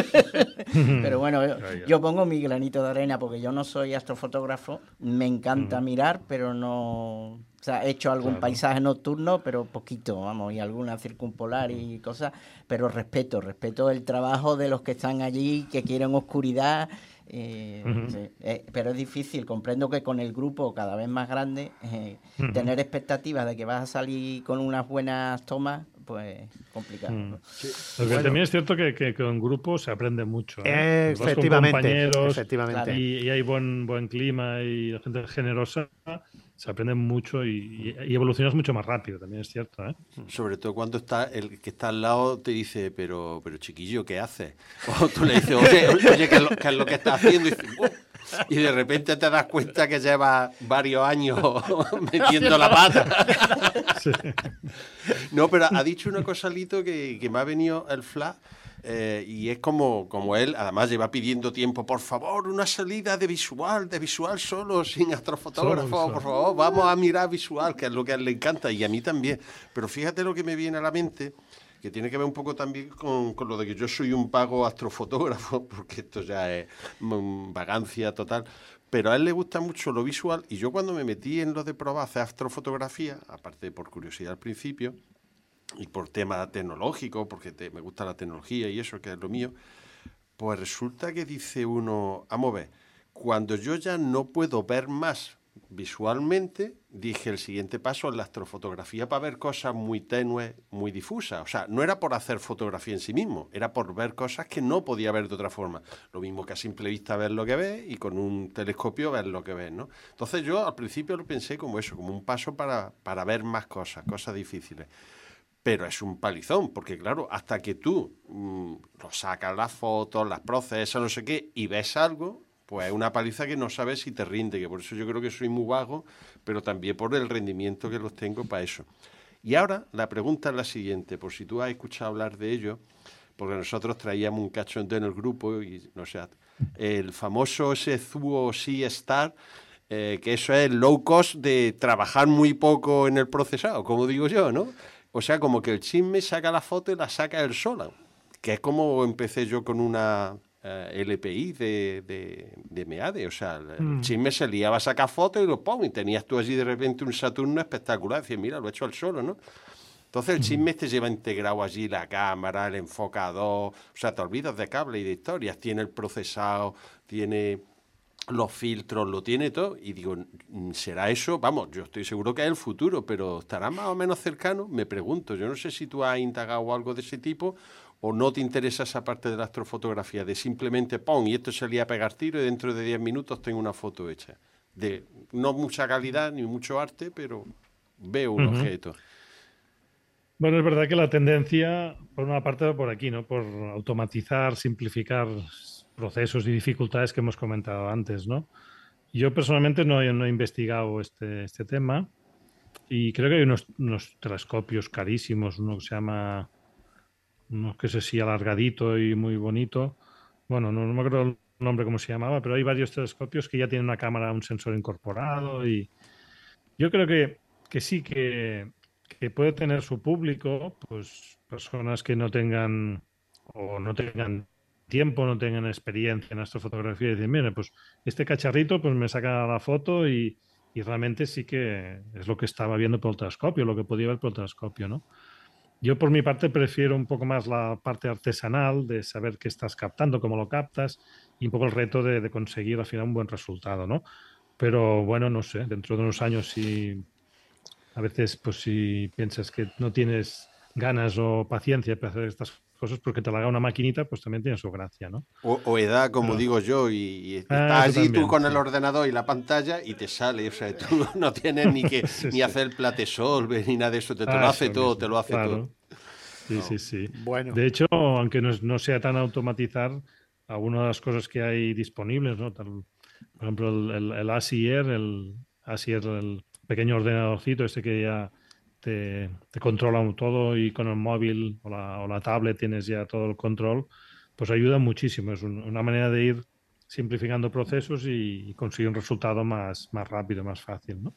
Speaker 5: Pero bueno, yo, yo pongo mi granito de arena porque yo no soy astrofotógrafo, me encanta mm. mirar, pero no... O sea, he hecho algún claro. paisaje nocturno, pero poquito, vamos, y alguna circumpolar y cosas, pero respeto, respeto el trabajo de los que están allí, que quieren oscuridad, eh, uh-huh. sí, eh, pero es difícil, comprendo que con el grupo cada vez más grande, eh, uh-huh. tener expectativas de que vas a salir con unas buenas tomas, pues complicado. Mm.
Speaker 3: Sí. Bueno. También es cierto que, que con grupos se aprende mucho.
Speaker 2: ¿eh? Efectivamente.
Speaker 3: Con compañeros
Speaker 2: efectivamente.
Speaker 3: Y, y hay buen, buen clima y la gente generosa. Se aprende mucho y, y, y evolucionas mucho más rápido, también es cierto, ¿eh?
Speaker 8: Sobre todo cuando está el que está al lado te dice, pero, pero chiquillo, ¿qué haces? O tú le dices, oye, oye ¿qué, es lo, ¿qué es lo que estás haciendo? Y, dices, y de repente te das cuenta que llevas varios años metiendo la pata. Sí. No, pero ha dicho una cosa, Lito, que, que me ha venido el flash. Eh, y es como, como él, además lleva pidiendo tiempo, por favor, una salida de visual, de visual solo, sin astrofotógrafo, solo, por favor, vamos a mirar visual, que es lo que a él le encanta, y a mí también. Pero fíjate lo que me viene a la mente, que tiene que ver un poco también con, con lo de que yo soy un pago astrofotógrafo, porque esto ya es vagancia total. Pero a él le gusta mucho lo visual, y yo cuando me metí en lo de probar hacer astrofotografía, aparte de por curiosidad al principio, y por tema tecnológico, porque te, me gusta la tecnología y eso, que es lo mío, pues resulta que dice uno, vamos a ver, cuando yo ya no puedo ver más visualmente, dije el siguiente paso es la astrofotografía para ver cosas muy tenues, muy difusas. O sea, no era por hacer fotografía en sí mismo, era por ver cosas que no podía ver de otra forma. Lo mismo que a simple vista ver lo que ves y con un telescopio ver lo que ves, ¿no? Entonces yo al principio lo pensé como eso, como un paso para, para ver más cosas, cosas difíciles. Pero es un palizón, porque claro, hasta que tú mmm, lo sacas las fotos, las procesas, no sé qué, y ves algo, pues es una paliza que no sabes si te rinde, que por eso yo creo que soy muy vago, pero también por el rendimiento que los tengo para eso. Y ahora la pregunta es la siguiente, por si tú has escuchado hablar de ello, porque nosotros traíamos un cachondeo en el grupo, y no sé, el famoso ese Zuo Sea-Star, eh, que eso es el low cost de trabajar muy poco en el procesado, como digo yo, ¿no? O sea, como que el chisme saca la foto y la saca él sola, que es como empecé yo con una uh, L P I de, de, de MEADE. O sea, el mm. chisme se liaba a sacar fotos y lo pum, y tenías tú allí de repente un Saturno espectacular. Decías, mira, lo he hecho al solo, ¿no? Entonces el chisme te lleva integrado allí la cámara, el enfocador, o sea, te olvidas de cable y de historias. Tiene el procesado, tiene los filtros, lo tiene todo, y digo, ¿será eso? Vamos, yo estoy seguro que es el futuro, pero ¿estará más o menos cercano? Me pregunto, yo no sé si tú has indagado algo de ese tipo o no te interesa esa parte de la astrofotografía, de simplemente pon y esto salía a pegar tiro y dentro de diez minutos tengo una foto hecha. De no mucha calidad ni mucho arte, pero veo un uh-huh. objeto.
Speaker 3: Bueno, es verdad que la tendencia, por una parte, va por aquí, ¿no? Por automatizar, simplificar procesos y dificultades que hemos comentado antes, ¿no? Yo personalmente no he, no he investigado este, este tema y creo que hay unos, unos telescopios carísimos, uno que se llama, uno que es así alargadito y muy bonito. Bueno, no, no me acuerdo el nombre cómo se llamaba, pero hay varios telescopios que ya tienen una cámara, un sensor incorporado y yo creo que, que sí que, que puede tener su público, pues personas que no tengan o no tengan tiempo, no tengan experiencia en astrofotografía y dicen, mire, pues este cacharrito pues me saca la foto y, y realmente sí que es lo que estaba viendo por el telescopio, lo que podía ver por el telescopio, ¿no? Yo por mi parte prefiero un poco más la parte artesanal de saber qué estás captando, cómo lo captas y un poco el reto de, de conseguir al final un buen resultado, ¿no? Pero bueno, no sé, dentro de unos años si a veces pues si piensas que no tienes ganas o paciencia para hacer estas cosas porque te la haga una maquinita, pues también tiene su gracia, ¿no?
Speaker 8: O, o edad, como Pero... digo yo, y, y estás ah, allí también, tú con sí. el ordenador y la pantalla y te sale, o sea, tú no tienes ni que sí, ni sí. hacer Platesolve ni nada de eso, te, te ah, lo hace todo, mismo. te lo hace claro. todo.
Speaker 3: Sí,
Speaker 8: no.
Speaker 3: sí, sí.
Speaker 2: Bueno.
Speaker 3: De hecho, aunque no, no sea tan automatizar, algunas de las cosas que hay disponibles, ¿no? Tal, por ejemplo, el, el, el Asier, el Asier, el pequeño ordenadorcito este que ya Te, te controla todo y con el móvil o la, o la tablet tienes ya todo el control, pues ayuda muchísimo. Es un, una manera de ir simplificando procesos y, y conseguir un resultado más, más rápido, más fácil, ¿no?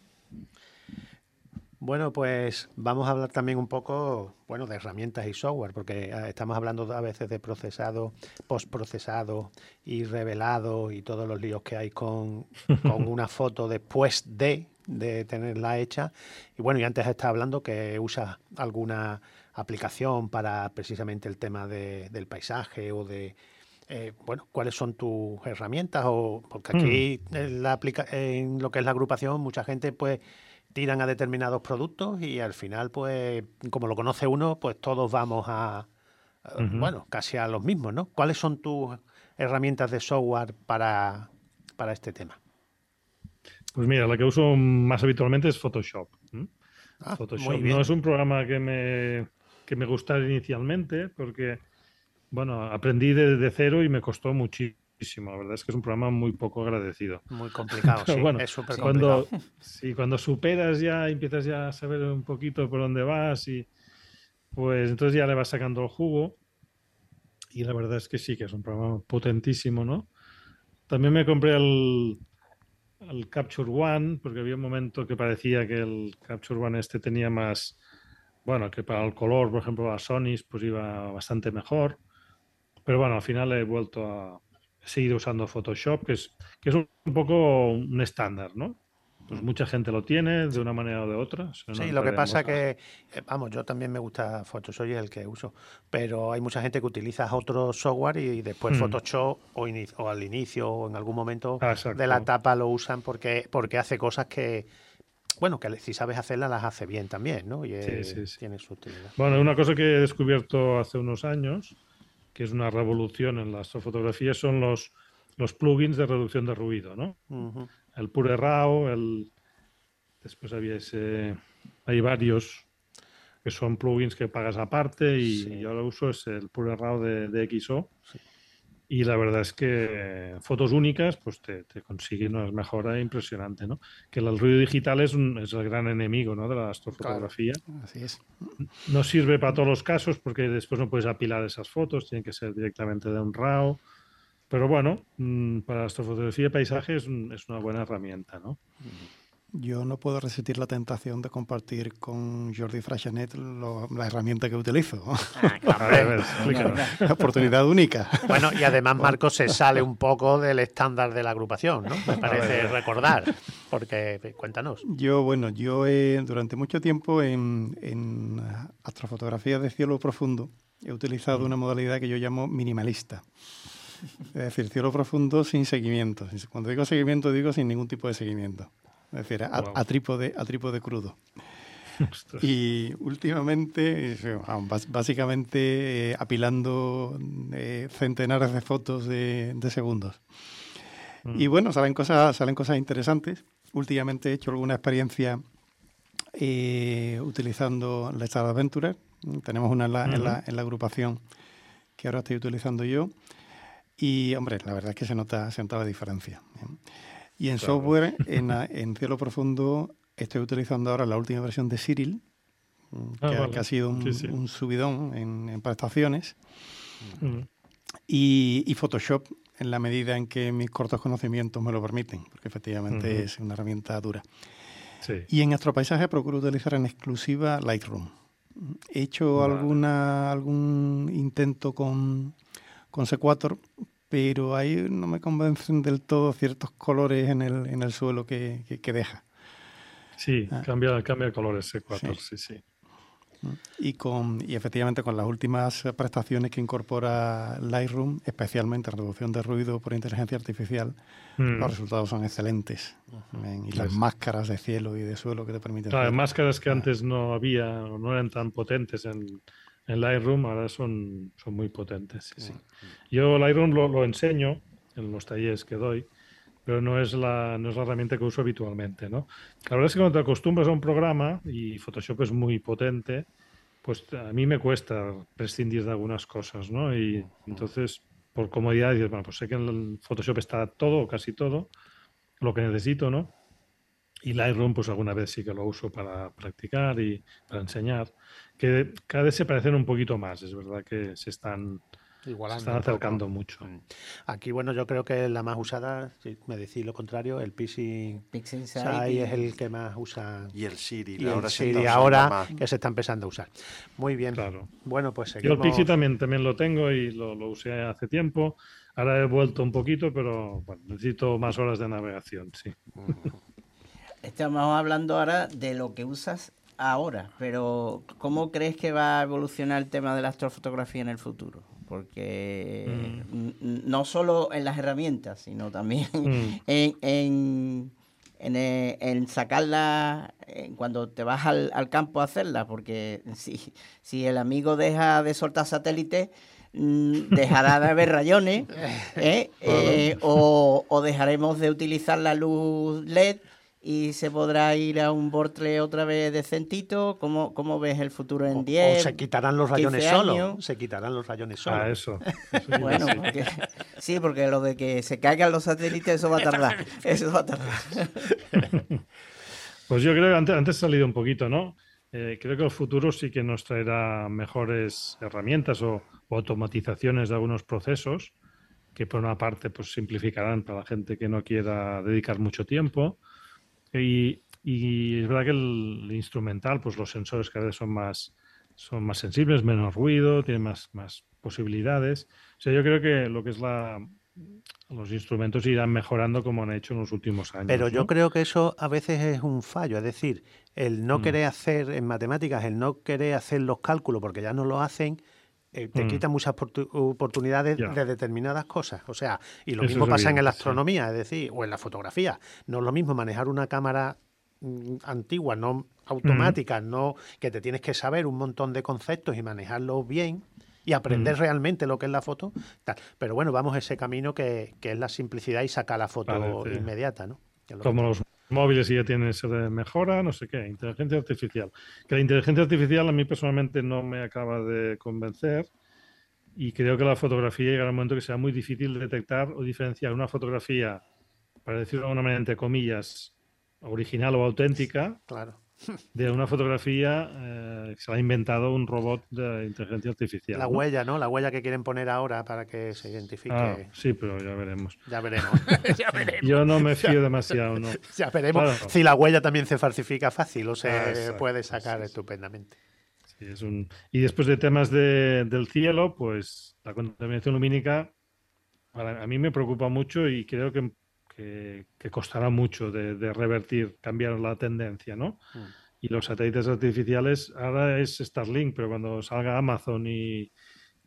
Speaker 2: Bueno, pues vamos a hablar también un poco, bueno, de herramientas y software, porque estamos hablando a veces de procesado, postprocesado y revelado y todos los líos que hay con, con una foto después de... de tenerla hecha. Y bueno, y antes estaba hablando que usas alguna aplicación para precisamente el tema de, del paisaje o de, eh, bueno, ¿cuáles son tus herramientas? O porque aquí mm. en, la aplica en lo que es la agrupación mucha gente pues tiran a determinados productos y al final pues como lo conoce uno pues todos vamos a, a uh-huh. bueno, casi a los mismos, ¿no? ¿Cuáles son tus herramientas de software para, para este tema?
Speaker 3: Pues mira, la que uso más habitualmente es Photoshop. ¿Mm?
Speaker 2: Ah,
Speaker 3: Photoshop no es un programa que me, que me gustara inicialmente porque, bueno, aprendí desde cero y me costó muchísimo. La verdad es que es un programa muy poco agradecido.
Speaker 2: Muy complicado, sí,
Speaker 3: bueno,
Speaker 2: es súper
Speaker 3: complicado. Cuando, sí, cuando superas ya, empiezas ya a saber un poquito por dónde vas y pues entonces ya le vas sacando el jugo y la verdad es que sí, que es un programa potentísimo, ¿no? También me compré el... el Capture One, porque había un momento que parecía que el Capture One este tenía más, bueno, que para el color, por ejemplo, a Sony pues iba bastante mejor, pero bueno, al final he vuelto a seguir usando Photoshop, que es, que es un, un poco un estándar, ¿no? Pues mucha gente lo tiene de una manera o de otra. O sea, no
Speaker 2: sí, lo que pasa es que, eh, vamos, yo también me gusta Photoshop y es el que uso, pero hay mucha gente que utiliza otro software y después hmm. Photoshop o, o al inicio o en algún momento ah, de la etapa lo usan porque, porque hace cosas que, bueno, que si sabes hacerlas las hace bien también, ¿no? Y es, sí, sí, sí. tiene su utilidad.
Speaker 3: Bueno, una cosa que he descubierto hace unos años, que es una revolución en la astrofotografía, son los, los plugins de reducción de ruido, ¿no? Uh-huh. El Pure Raw, el... después había ese... hay varios que son plugins que pagas aparte y sí. yo lo uso, es el Pure Raw de, de X O sí. y la verdad es que fotos únicas pues te, te consiguen una mejora impresionante, ¿no? Que el ruido digital es, un, es el gran enemigo, ¿no? de la astrofotografía.
Speaker 2: Claro, así es.
Speaker 3: No sirve para todos los casos porque después no puedes apilar esas fotos, tienen que ser directamente de un RAW. Pero bueno, para la astrofotografía y paisaje es, un, es una buena herramienta, ¿no?
Speaker 6: Yo no puedo resistir la tentación de compartir con Jordi Freixanet lo, la herramienta que utilizo.
Speaker 2: Ah, claro, a ver, explícanos.
Speaker 6: Una oportunidad única.
Speaker 2: Bueno, y además Marcos se sale un poco del estándar de la agrupación, ¿no? Me parece recordar, porque cuéntanos.
Speaker 6: Yo, bueno, yo he, durante mucho tiempo en, en astrofotografía de cielo profundo he utilizado mm. una modalidad que yo llamo minimalista. Es decir, cielo profundo sin seguimiento. Cuando digo seguimiento, digo sin ningún tipo de seguimiento. Es decir, a, a trípode, a trípode crudo. Y últimamente, básicamente eh, apilando eh, centenares de fotos de, de segundos. Mm. Y bueno, salen cosas, salen cosas interesantes. Últimamente he hecho alguna experiencia eh, utilizando la Star Adventurer. Tenemos una en la, uh-huh. en, la, en la agrupación que ahora estoy utilizando yo. Y, hombre, la verdad es que se nota, se nota la diferencia. Y en claro. software, en, en cielo profundo, estoy utilizando ahora la última versión de Cyril, ah, que, vale. que ha sido un, sí, sí. un subidón en, en prestaciones, uh-huh. y, y Photoshop en la medida en que mis cortos conocimientos me lo permiten, porque efectivamente uh-huh. es una herramienta dura. Sí. Y en astropaisaje procuro utilizar en exclusiva Lightroom. He hecho vale. alguna algún intento con, con Sequator, pero ahí no me convencen del todo ciertos colores en el, en el suelo que, que, que deja.
Speaker 3: Sí, ah. cambia, cambia colores Sequator, sí, sí. sí.
Speaker 6: Y, con, y efectivamente con las últimas prestaciones que incorpora Lightroom, especialmente reducción de ruido por inteligencia artificial, mm. los resultados son excelentes. Uh-huh. Y las sí. máscaras de cielo y de suelo que te permiten...
Speaker 3: Claro, hacer. Máscaras que ah. antes no había, no eran tan potentes en, en Lightroom, ahora son, son muy potentes. Sí, sí. Uh-huh. Yo Lightroom lo, lo enseño en los talleres que doy, pero no es la no es la herramienta que uso habitualmente, ¿no? La verdad es que cuando te acostumbras a un programa y Photoshop es muy potente, pues a mí me cuesta prescindir de algunas cosas, ¿no? Y entonces, por comodidad, dices, bueno, pues sé que en el Photoshop está todo, casi todo, lo que necesito, ¿no? Y Lightroom, pues alguna vez sí que lo uso para practicar y para enseñar, que cada vez se parecen un poquito más, es verdad que se están... Igualando se están acercando mucho.
Speaker 2: Aquí, bueno, yo creo que la más usada, si me decís lo contrario, el Pixie Sight es el que más usa.
Speaker 8: Y el Siri.
Speaker 2: Y ahora, el Siri ahora que se está empezando a usar. Muy bien.
Speaker 3: Claro.
Speaker 2: Bueno, pues seguimos.
Speaker 3: Yo el Pixie también, también lo tengo y lo, lo usé hace tiempo. Ahora he vuelto un poquito, pero bueno, necesito más horas de navegación, sí.
Speaker 5: Estamos hablando ahora de lo que usas ahora, pero ¿cómo crees que va a evolucionar el tema de la astrofotografía en el futuro? Porque mm. no solo en las herramientas, sino también mm. en, en, en, en sacarla en cuando te vas al, al campo a hacerla, porque si, si el amigo deja de soltar satélites, dejará de haber rayones, ¿eh? eh, o, o dejaremos de utilizar la luz L E D y se podrá ir a un Bortle otra vez decentito. ¿Cómo, cómo ves el futuro en diez?
Speaker 2: O se quitarán los rayones solo. Se quitarán los rayones solo.
Speaker 3: Ah, eso.
Speaker 5: Bueno, porque, sí, porque lo de que se caigan los satélites, eso va a tardar. Eso va a tardar.
Speaker 3: Pues yo creo que antes, antes ha salido un poquito, ¿no? Eh, creo que el futuro sí que nos traerá mejores herramientas o, o automatizaciones de algunos procesos que por una parte pues simplificarán para la gente que no quiera dedicar mucho tiempo. Y, y es verdad que el, el instrumental, pues los sensores cada vez son más, son más sensibles, menos ruido, tienen más, más posibilidades. O sea, yo creo que lo que es la... los instrumentos irán mejorando como han hecho en los últimos años.
Speaker 2: Pero yo
Speaker 3: ¿no?
Speaker 2: creo que eso a veces es un fallo, es decir, el no mm. querer hacer en matemáticas, el no querer hacer los cálculos porque ya no lo hacen, eh, te mm. quita muchas oportunidades yeah. de determinadas cosas. O sea, y lo eso mismo pasa evidente, en la astronomía, sí. es decir, o en la fotografía. No es lo mismo manejar una cámara mm, antigua, no automática, mm. no que te tienes que saber un montón de conceptos y manejarlos bien y aprender mm. realmente lo que es la foto. Tal. Pero bueno, vamos a ese camino que, que es la simplicidad y sacar la foto vale, sí. inmediata, ¿no?
Speaker 3: Como que... los móviles ya tienen esa mejora, no sé qué, inteligencia artificial. Que la inteligencia artificial a mí personalmente no me acaba de convencer y creo que la fotografía llegará un momento que será muy difícil detectar o diferenciar una fotografía, para decirlo de alguna manera, entre comillas, original o auténtica,
Speaker 2: claro.
Speaker 3: de una fotografía eh, que se ha inventado un robot de inteligencia artificial.
Speaker 2: La
Speaker 3: ¿no?
Speaker 2: huella, ¿no? La huella que quieren poner ahora para que se identifique.
Speaker 3: Ah, sí, pero ya veremos.
Speaker 2: Ya veremos.
Speaker 3: ya veremos. Yo no me fío demasiado, ¿no?
Speaker 2: Ya veremos claro. si la huella también se falsifica fácil o se ah, exacto, puede sacar sí, estupendamente.
Speaker 3: Sí, es un... Y después de temas de, del cielo, pues la contaminación lumínica para, a mí me preocupa mucho y creo que Que, que costará mucho de, de revertir, cambiar la tendencia, ¿no? Mm. Y los satélites artificiales, ahora es Starlink, pero cuando salga Amazon y,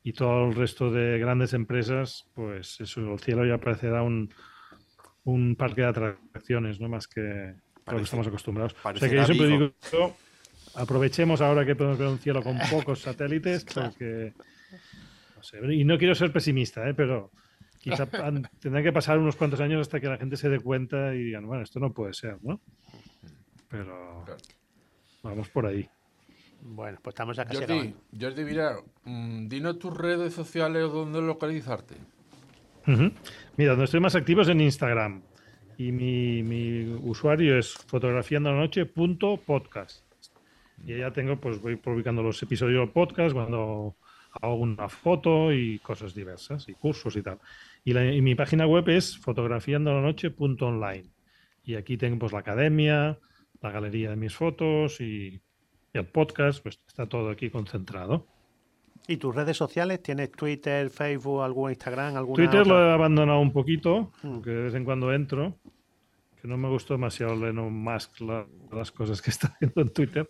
Speaker 3: y todo el resto de grandes empresas, pues eso, el cielo ya parecerá un, un parque de atracciones, no más que Parece, lo que estamos acostumbrados. O sea que yo siempre digo, aprovechemos ahora que podemos ver un cielo con pocos satélites, porque no sé, y no quiero ser pesimista, ¿eh? Pero quizá tendrán que pasar unos cuantos años hasta que la gente se dé cuenta y digan, bueno, esto no puede ser, ¿no? Pero vamos por ahí.
Speaker 2: Bueno, pues estamos ya casi
Speaker 7: Jordi,
Speaker 2: acabando.
Speaker 7: Jordi, mira, mmm, dinos tus redes sociales o dónde localizarte.
Speaker 3: Uh-huh. Mira, donde estoy más activo es en Instagram. Y mi, mi usuario es fotografiandolanoche punto podcast. Y allá tengo, pues voy publicando los episodios del podcast cuando hago una foto y cosas diversas, y cursos y tal. Y, la, y mi página web es fotografiandolanoche punto online. Y aquí tengo pues la academia, la galería de mis fotos y, y el podcast, pues está todo aquí concentrado.
Speaker 2: ¿Y tus redes sociales? ¿Tienes Twitter, Facebook, algún Instagram? Alguna
Speaker 3: Twitter
Speaker 2: otra?
Speaker 3: lo he abandonado un poquito, porque de vez en cuando entro, que no me gustó demasiado Elon Musk la, las cosas que está haciendo en Twitter.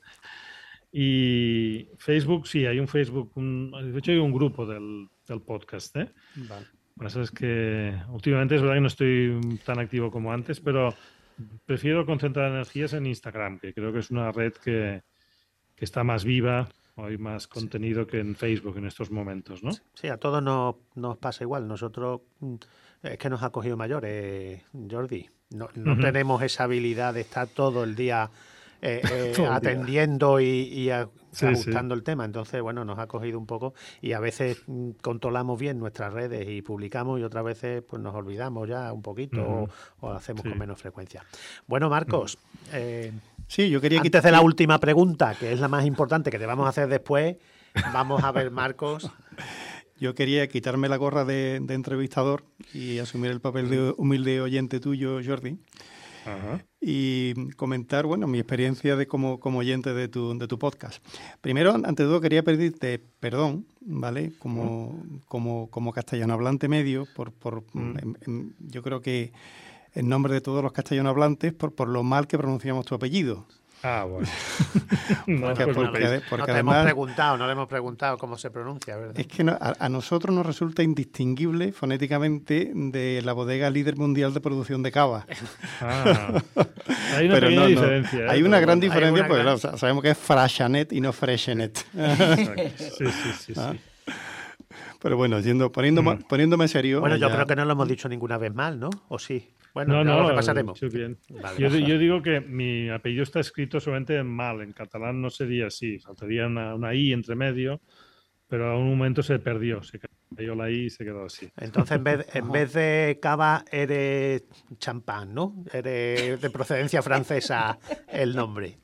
Speaker 3: Y Facebook, sí, hay un Facebook, un, de hecho hay un grupo del, del podcast, ¿eh?
Speaker 2: Vale.
Speaker 3: Eso es que últimamente es verdad que no estoy tan activo como antes, pero prefiero concentrar energías en Instagram, que creo que es una red que, que está más viva, hay más contenido sí. que en Facebook en estos momentos, ¿no?
Speaker 2: Sí, a todos nos, nos pasa igual. Nosotros es que nos ha cogido mayores, Jordi. No, no uh-huh. tenemos esa habilidad de estar todo el día eh, eh, todo el atendiendo día. y, y a, sí, ajustando sí. el tema. Entonces, bueno, nos ha cogido un poco y a veces mm, controlamos bien nuestras redes y publicamos y otras veces pues nos olvidamos ya un poquito uh-huh. o, o hacemos sí. con menos frecuencia. Bueno, Marcos, uh-huh. eh,
Speaker 6: sí, yo quería
Speaker 2: antes
Speaker 6: quitar...
Speaker 2: de la última pregunta, que es la más importante que te vamos a hacer después, vamos a ver, Marcos...
Speaker 6: Yo quería quitarme la gorra de, de entrevistador y asumir el papel de humilde oyente tuyo, Jordi. Ajá. Y comentar, bueno, mi experiencia de como, como oyente de tu, de tu podcast. Primero, ante todo, quería pedirte perdón, ¿vale? Como, uh-huh. como, como castellano hablante medio, por, por uh-huh. en, en, yo creo que en nombre de todos los castellano hablantes, por, por lo mal que pronunciamos tu apellido.
Speaker 3: Ah, bueno.
Speaker 2: no, porque, porque, porque, porque no te además, hemos preguntado, no le hemos preguntado cómo se pronuncia, ¿verdad?
Speaker 6: Es que no, a, a nosotros nos resulta indistinguible fonéticamente de la bodega líder mundial de producción de cava.
Speaker 3: Ah, hay una Pero pequeña no, diferencia.
Speaker 6: No. Hay
Speaker 3: ¿eh?
Speaker 6: una gran bueno, diferencia
Speaker 2: una
Speaker 6: porque
Speaker 2: gran...
Speaker 6: claro, sabemos que es Frashanet y no Freshenet.
Speaker 3: Sí, sí, sí,
Speaker 6: ¿Ah?
Speaker 3: sí.
Speaker 6: Pero bueno, yendo, poniéndome, mm. poniéndome serio...
Speaker 2: Bueno, yo
Speaker 6: ya...
Speaker 2: creo que no lo hemos dicho ninguna vez mal, ¿no? ¿O sí? Bueno,
Speaker 3: no, no,
Speaker 2: lo repasaremos.
Speaker 3: Bien. Vale. Yo, yo digo que mi apellido está escrito solamente mal. En catalán no sería así. Faltaría una, una I entre medio, pero a un momento se perdió. Se cayó la I y se quedó así.
Speaker 2: Entonces, en vez, en vez de cava, eres champán, ¿no? Eres de procedencia francesa el nombre.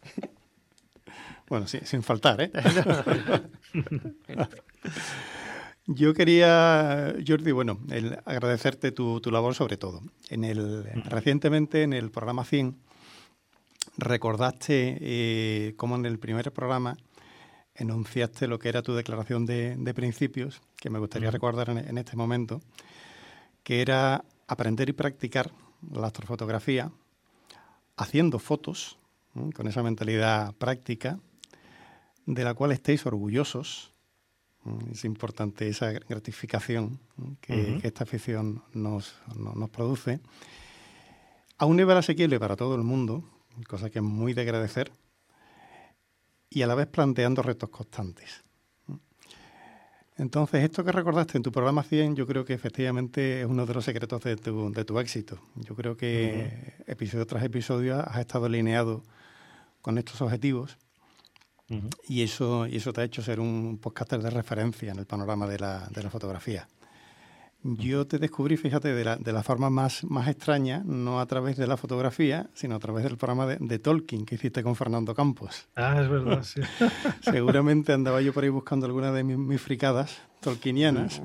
Speaker 6: Bueno, sí, sin faltar, ¿eh? Yo quería, Jordi, bueno, el agradecerte tu, tu labor sobre todo. En el, recientemente en el programa cien recordaste eh, cómo en el primer programa enunciaste lo que era tu declaración de, de principios, que me gustaría uh-huh. recordar en, en este momento, que era aprender y practicar la astrofotografía haciendo fotos, ¿eh? con esa mentalidad práctica, de la cual estéis orgullosos. Es importante esa gratificación que, uh-huh. que esta afición nos, nos, nos produce a un nivel asequible para todo el mundo, cosa que es muy de agradecer, y a la vez planteando retos constantes. Entonces, esto que recordaste en tu programa cien, yo creo que efectivamente es uno de los secretos de tu, de tu éxito. Yo creo que uh-huh. episodio tras episodio has estado alineado con estos objetivos. Uh-huh. Y eso y eso te ha hecho ser un podcaster de referencia en el panorama de la, de la fotografía. Yo te descubrí, fíjate, de la, de la forma más, más extraña, no a través de la fotografía, sino a través del programa de, de Tolkien que hiciste con Fernando Campos.
Speaker 3: Ah, es verdad, sí.
Speaker 6: Seguramente andaba yo por ahí buscando alguna de mis, mis fricadas tolkienianas,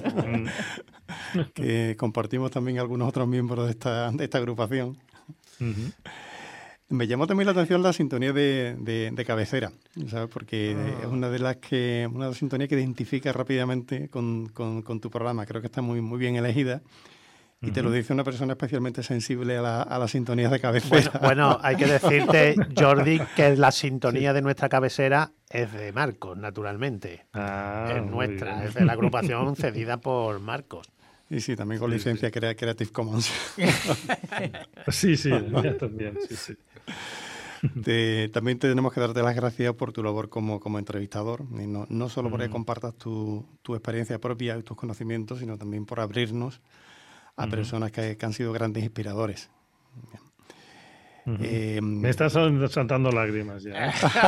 Speaker 6: que compartimos también algunos otros miembros de esta, de esta agrupación. Uh-huh. Me llamó también la atención la sintonía de, de, de cabecera, ¿sabes? Porque ah. es una de las que una de las sintonías que identifica rápidamente con, con, con tu programa. Creo que está muy muy bien elegida Y te lo dice una persona especialmente sensible a, la, a las sintonías de cabecera.
Speaker 2: Bueno, bueno, hay que decirte, Jordi, que la sintonía sí. de nuestra cabecera es de Marcos, naturalmente.
Speaker 3: Ah,
Speaker 2: es nuestra, es de la agrupación cedida por Marcos.
Speaker 6: Y sí, también con sí, licencia sí. Creative Commons.
Speaker 3: Sí, sí, ya también, sí, sí.
Speaker 6: Te, también tenemos que darte las gracias por tu labor como, como entrevistador, y no, no solo porque mm. compartas tu, tu experiencia propia y tus conocimientos, sino también por abrirnos a mm. personas que, que han sido grandes inspiradores.
Speaker 3: Uh-huh. Eh, Me están saltando lágrimas ya.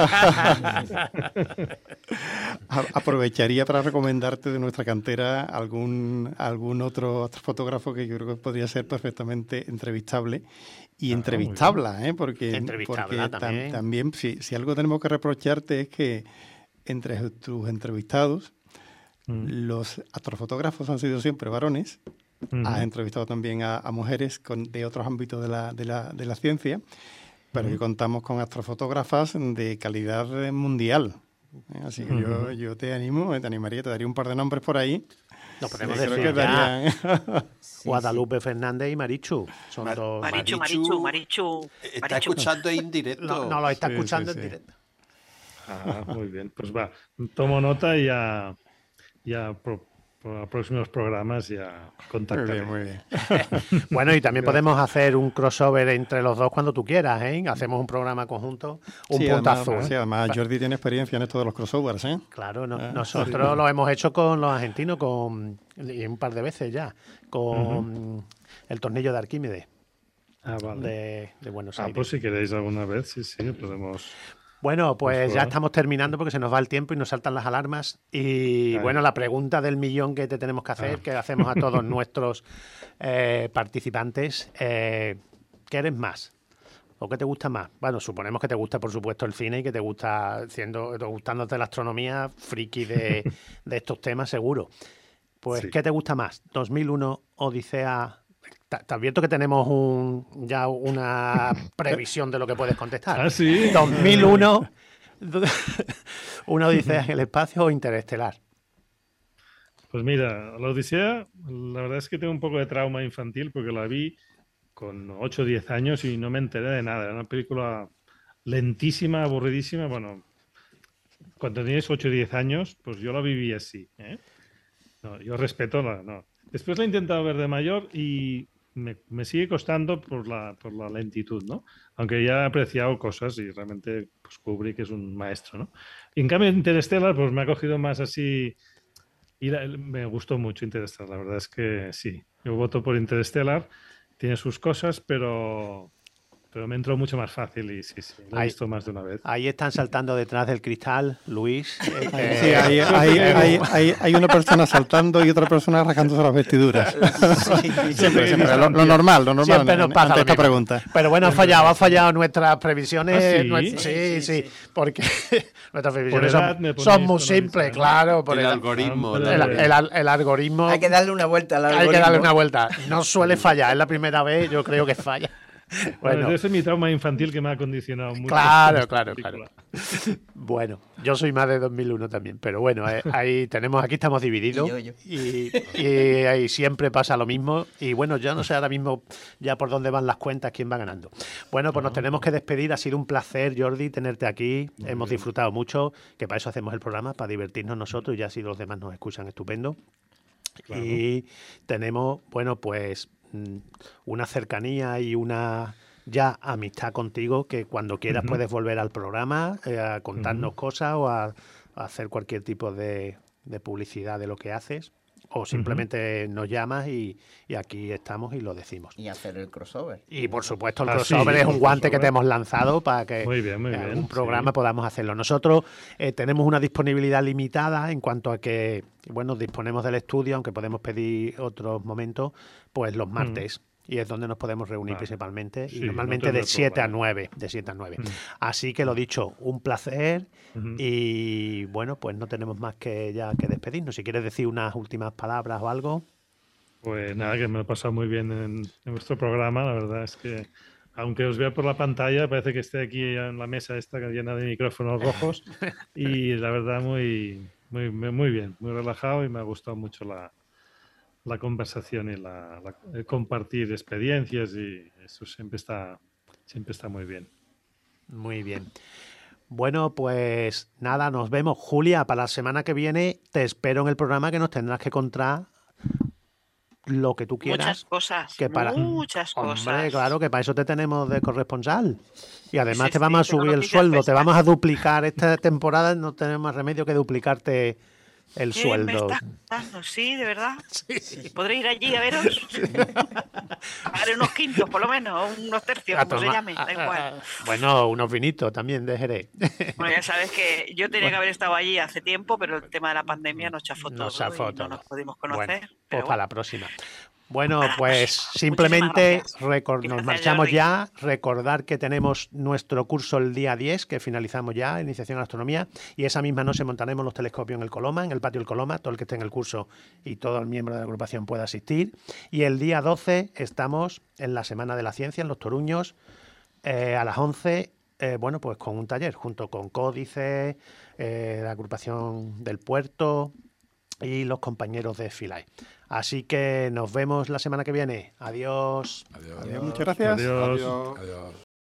Speaker 6: Aprovecharía para recomendarte de nuestra cantera algún, algún otro, otro fotógrafo que yo creo que podría ser perfectamente entrevistable y ah, entrevistabla, ¿eh? porque, porque también, tam, también si, si algo tenemos que reprocharte es que entre tus entrevistados mm. los astrofotógrafos han sido siempre varones. Uh-huh. Has entrevistado también a, a mujeres con, de otros ámbitos de la, de la, de la ciencia, pero uh-huh. que contamos con astrofotógrafas de calidad mundial. Así que uh-huh. yo, yo te animo, te animaría, te daría un par de nombres por ahí.
Speaker 2: No podemos decir que darían... sí, Guadalupe sí. Fernández y Marichu. Son
Speaker 4: Mar-
Speaker 2: dos...
Speaker 4: Marichu, Marichu, Marichu.
Speaker 8: Está
Speaker 4: Marichu.
Speaker 8: escuchando en directo.
Speaker 2: No, no lo está
Speaker 3: sí,
Speaker 2: escuchando
Speaker 3: sí,
Speaker 2: en
Speaker 3: sí.
Speaker 2: directo.
Speaker 3: Ah, muy bien. Pues va, tomo nota y ya... ya pro... a próximos programas ya contactaré.
Speaker 6: Muy bien, muy
Speaker 2: bien. Bueno, y también podemos hacer un crossover entre los dos cuando tú quieras, ¿eh? Hacemos un programa conjunto, un
Speaker 6: sí,
Speaker 2: puntazo.
Speaker 6: Además, sí, además Jordi tiene experiencia en esto de los crossovers, ¿eh?
Speaker 2: Claro, no,
Speaker 6: ah,
Speaker 2: nosotros sí. lo hemos hecho con los argentinos con, y un par de veces ya, con uh-huh. el tornillo de Arquímedes
Speaker 3: ah, vale.
Speaker 2: de, de Buenos
Speaker 3: ah,
Speaker 2: Aires.
Speaker 3: Ah, pues si queréis alguna vez, sí, sí, podemos...
Speaker 2: Bueno, pues ya estamos terminando porque se nos va el tiempo y nos saltan las alarmas. Y Ay. bueno, la pregunta del millón que te tenemos que hacer, ah. que hacemos a todos nuestros eh, participantes, eh, ¿qué eres más? ¿O qué te gusta más? Bueno, suponemos que te gusta, por supuesto, el cine y que te gusta, siendo, gustándote la astronomía, friki de, de estos temas, seguro. Pues, sí. ¿qué te gusta más? ¿dos mil uno, Odisea... Te advierto que tenemos un, ya una previsión de lo que puedes contestar.
Speaker 3: ¿Ah, sí?
Speaker 2: dos mil uno, ¿una Odisea en el espacio o Interestelar?
Speaker 3: Pues mira, la Odisea, la verdad es que tengo un poco de trauma infantil porque la vi con ocho o diez años y no me enteré de nada. Era una película lentísima, aburridísima. Bueno, cuando tenías ocho o diez años, pues yo la viví así, ¿eh? No, yo respeto la... No. Después la he intentado ver de mayor y me, me sigue costando por la, por la lentitud, ¿no? Aunque ya he apreciado cosas y realmente pues, Kubrick es un maestro, ¿no? Y en cambio Interstellar pues me ha cogido más así y la, me gustó mucho Interstellar, la verdad es que sí. Yo voto por Interstellar, tiene sus cosas, pero... pero me entró mucho más fácil y sí, sí, lo he ahí, visto más de una vez.
Speaker 2: Ahí están saltando detrás del cristal, Luis.
Speaker 6: Eh, sí, hay, hay, hay, hay, hay una persona saltando y otra persona rasgándose las vestiduras. Sí, siempre, siempre, lo, lo normal, lo normal.
Speaker 2: Siempre nos pasa
Speaker 6: esta pregunta.
Speaker 2: Pero bueno, ha fallado, ha fallado nuestras previsiones.
Speaker 3: ¿Ah, sí?
Speaker 2: Nuestra, sí, sí, sí, sí, porque nuestras previsiones
Speaker 3: son,
Speaker 2: son muy simples, claro. Por
Speaker 8: el,
Speaker 2: el
Speaker 8: algoritmo.
Speaker 2: El, el, el, el, el algoritmo.
Speaker 5: Hay que darle una vuelta al algoritmo.
Speaker 2: Hay que darle una vuelta. No suele fallar, es la primera vez, yo creo que falla.
Speaker 3: Bueno, ese es mi trauma infantil que me ha condicionado mucho.
Speaker 2: Claro, claro, claro. Bueno, yo soy más de dos mil uno también, pero bueno, eh, ahí tenemos, aquí estamos divididos y, yo, yo. y, y ahí siempre pasa lo mismo. Y bueno, ya no sé ahora mismo ya por dónde van las cuentas, quién va ganando. Bueno, pues nos tenemos que despedir. Ha sido un placer, Jordi, tenerte aquí. Muy Hemos bien. disfrutado mucho, que para eso hacemos el programa, para divertirnos nosotros y ya si los demás nos escuchan, estupendo. Claro. Y tenemos, bueno, pues una cercanía y una ya amistad contigo que cuando quieras uh-huh. puedes volver al programa eh, a contarnos uh-huh. cosas o a, a hacer cualquier tipo de, de publicidad de lo que haces o simplemente uh-huh. nos llamas y, y aquí estamos y lo decimos.
Speaker 5: Y hacer el crossover.
Speaker 2: Y por supuesto el
Speaker 3: ah,
Speaker 2: crossover
Speaker 3: sí,
Speaker 2: es un guante
Speaker 3: crossover.
Speaker 2: que te hemos lanzado para que
Speaker 3: muy bien, muy
Speaker 2: en
Speaker 3: bien,
Speaker 2: un programa
Speaker 3: sí.
Speaker 2: podamos hacerlo. Nosotros eh, tenemos una disponibilidad limitada en cuanto a que, bueno, disponemos del estudio, aunque podemos pedir otros momentos, pues los martes. Mm. Y es donde nos podemos reunir vale. principalmente. Sí, y normalmente no de siete a nueve. De siete a nueve. Mm. Así que lo dicho, un placer. Mm-hmm. Y bueno, pues no tenemos más que ya que despedirnos. Si quieres decir unas últimas palabras o algo.
Speaker 3: Pues nada, que me lo he pasado muy bien en, en vuestro programa. La verdad es que, aunque os vea por la pantalla, parece que esté aquí en la mesa esta llena de micrófonos rojos. Y la verdad, muy, muy, muy bien, muy relajado y me ha gustado mucho la, la conversación y la, la- el compartir experiencias, y eso siempre está, siempre está muy bien.
Speaker 2: Muy bien. Bueno, pues nada, nos vemos. Julia, para la semana que viene te espero en el programa, que nos tendrás que contar lo que tú quieras.
Speaker 4: Muchas cosas,
Speaker 2: que para...
Speaker 4: muchas
Speaker 2: Hombre,
Speaker 4: cosas.
Speaker 2: claro, que para eso te tenemos de corresponsal. Y además
Speaker 4: Sí,
Speaker 2: te
Speaker 4: sí,
Speaker 2: vamos a
Speaker 4: tengo
Speaker 2: subir el
Speaker 4: noticias
Speaker 2: sueldo, te
Speaker 4: frescas.
Speaker 2: vamos a duplicar esta temporada, no tenemos más remedio que duplicarte el
Speaker 4: ¿Qué
Speaker 2: sueldo.
Speaker 4: me estás contando? Sí, de verdad. ¿Podré ir allí a veros? Pagaré unos quintos, por lo menos, o unos tercios,
Speaker 2: A
Speaker 4: como se
Speaker 2: tomar-
Speaker 4: llame, da igual.
Speaker 2: Bueno, unos vinitos también de Jerez.
Speaker 4: Bueno, ya sabes que yo tenía que haber estado allí hace tiempo, pero el tema de la pandemia nos chafó todo
Speaker 2: Nos chafó
Speaker 4: y
Speaker 2: todo.
Speaker 4: no nos pudimos
Speaker 2: Bueno,
Speaker 4: conocer.
Speaker 2: pues
Speaker 4: pero
Speaker 2: para
Speaker 4: bueno.
Speaker 2: la próxima. Bueno,
Speaker 4: Nada,
Speaker 2: pues
Speaker 4: muchísimas
Speaker 2: simplemente
Speaker 4: gracias.
Speaker 2: recor-
Speaker 4: Y
Speaker 2: nos
Speaker 4: gracias,
Speaker 2: marchamos
Speaker 4: Jordi.
Speaker 2: ya. Recordar que tenemos nuestro curso el día diez, que finalizamos ya, Iniciación a la Astronomía, y esa misma noche montaremos los telescopios en el Coloma, en el patio del Coloma, todo el que esté en el curso y todo el miembro de la agrupación pueda asistir. Y el día doce estamos en la Semana de la Ciencia, en Los Toruños, eh, a las once, eh, bueno, pues con un taller, junto con Códice, eh, la agrupación del puerto y los compañeros de Philae. Así que nos vemos la semana que viene. Adiós.
Speaker 7: Adiós.
Speaker 6: Adiós, muchas gracias.
Speaker 3: Adiós.
Speaker 8: Adiós.
Speaker 7: Adiós.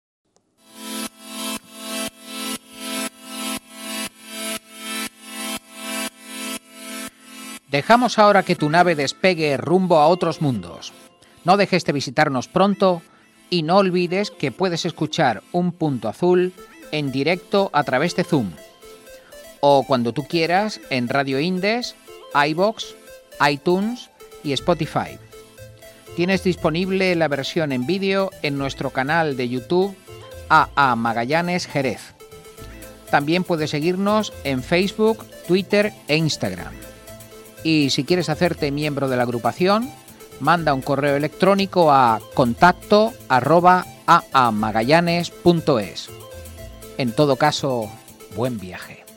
Speaker 1: Dejamos ahora que tu nave despegue rumbo a otros mundos. No dejes de visitarnos pronto y no olvides que puedes escuchar Un Punto Azul en directo a través de Zoom o cuando tú quieras en Radio Indes, iVoox, iTunes y Spotify. Tienes disponible la versión en vídeo en nuestro canal de YouTube A A Magallanes Jerez. También puedes seguirnos en Facebook, Twitter e Instagram. Y si quieres hacerte miembro de la agrupación, manda un correo electrónico a contacto arroba aamagallanes punto es. En todo caso, buen viaje.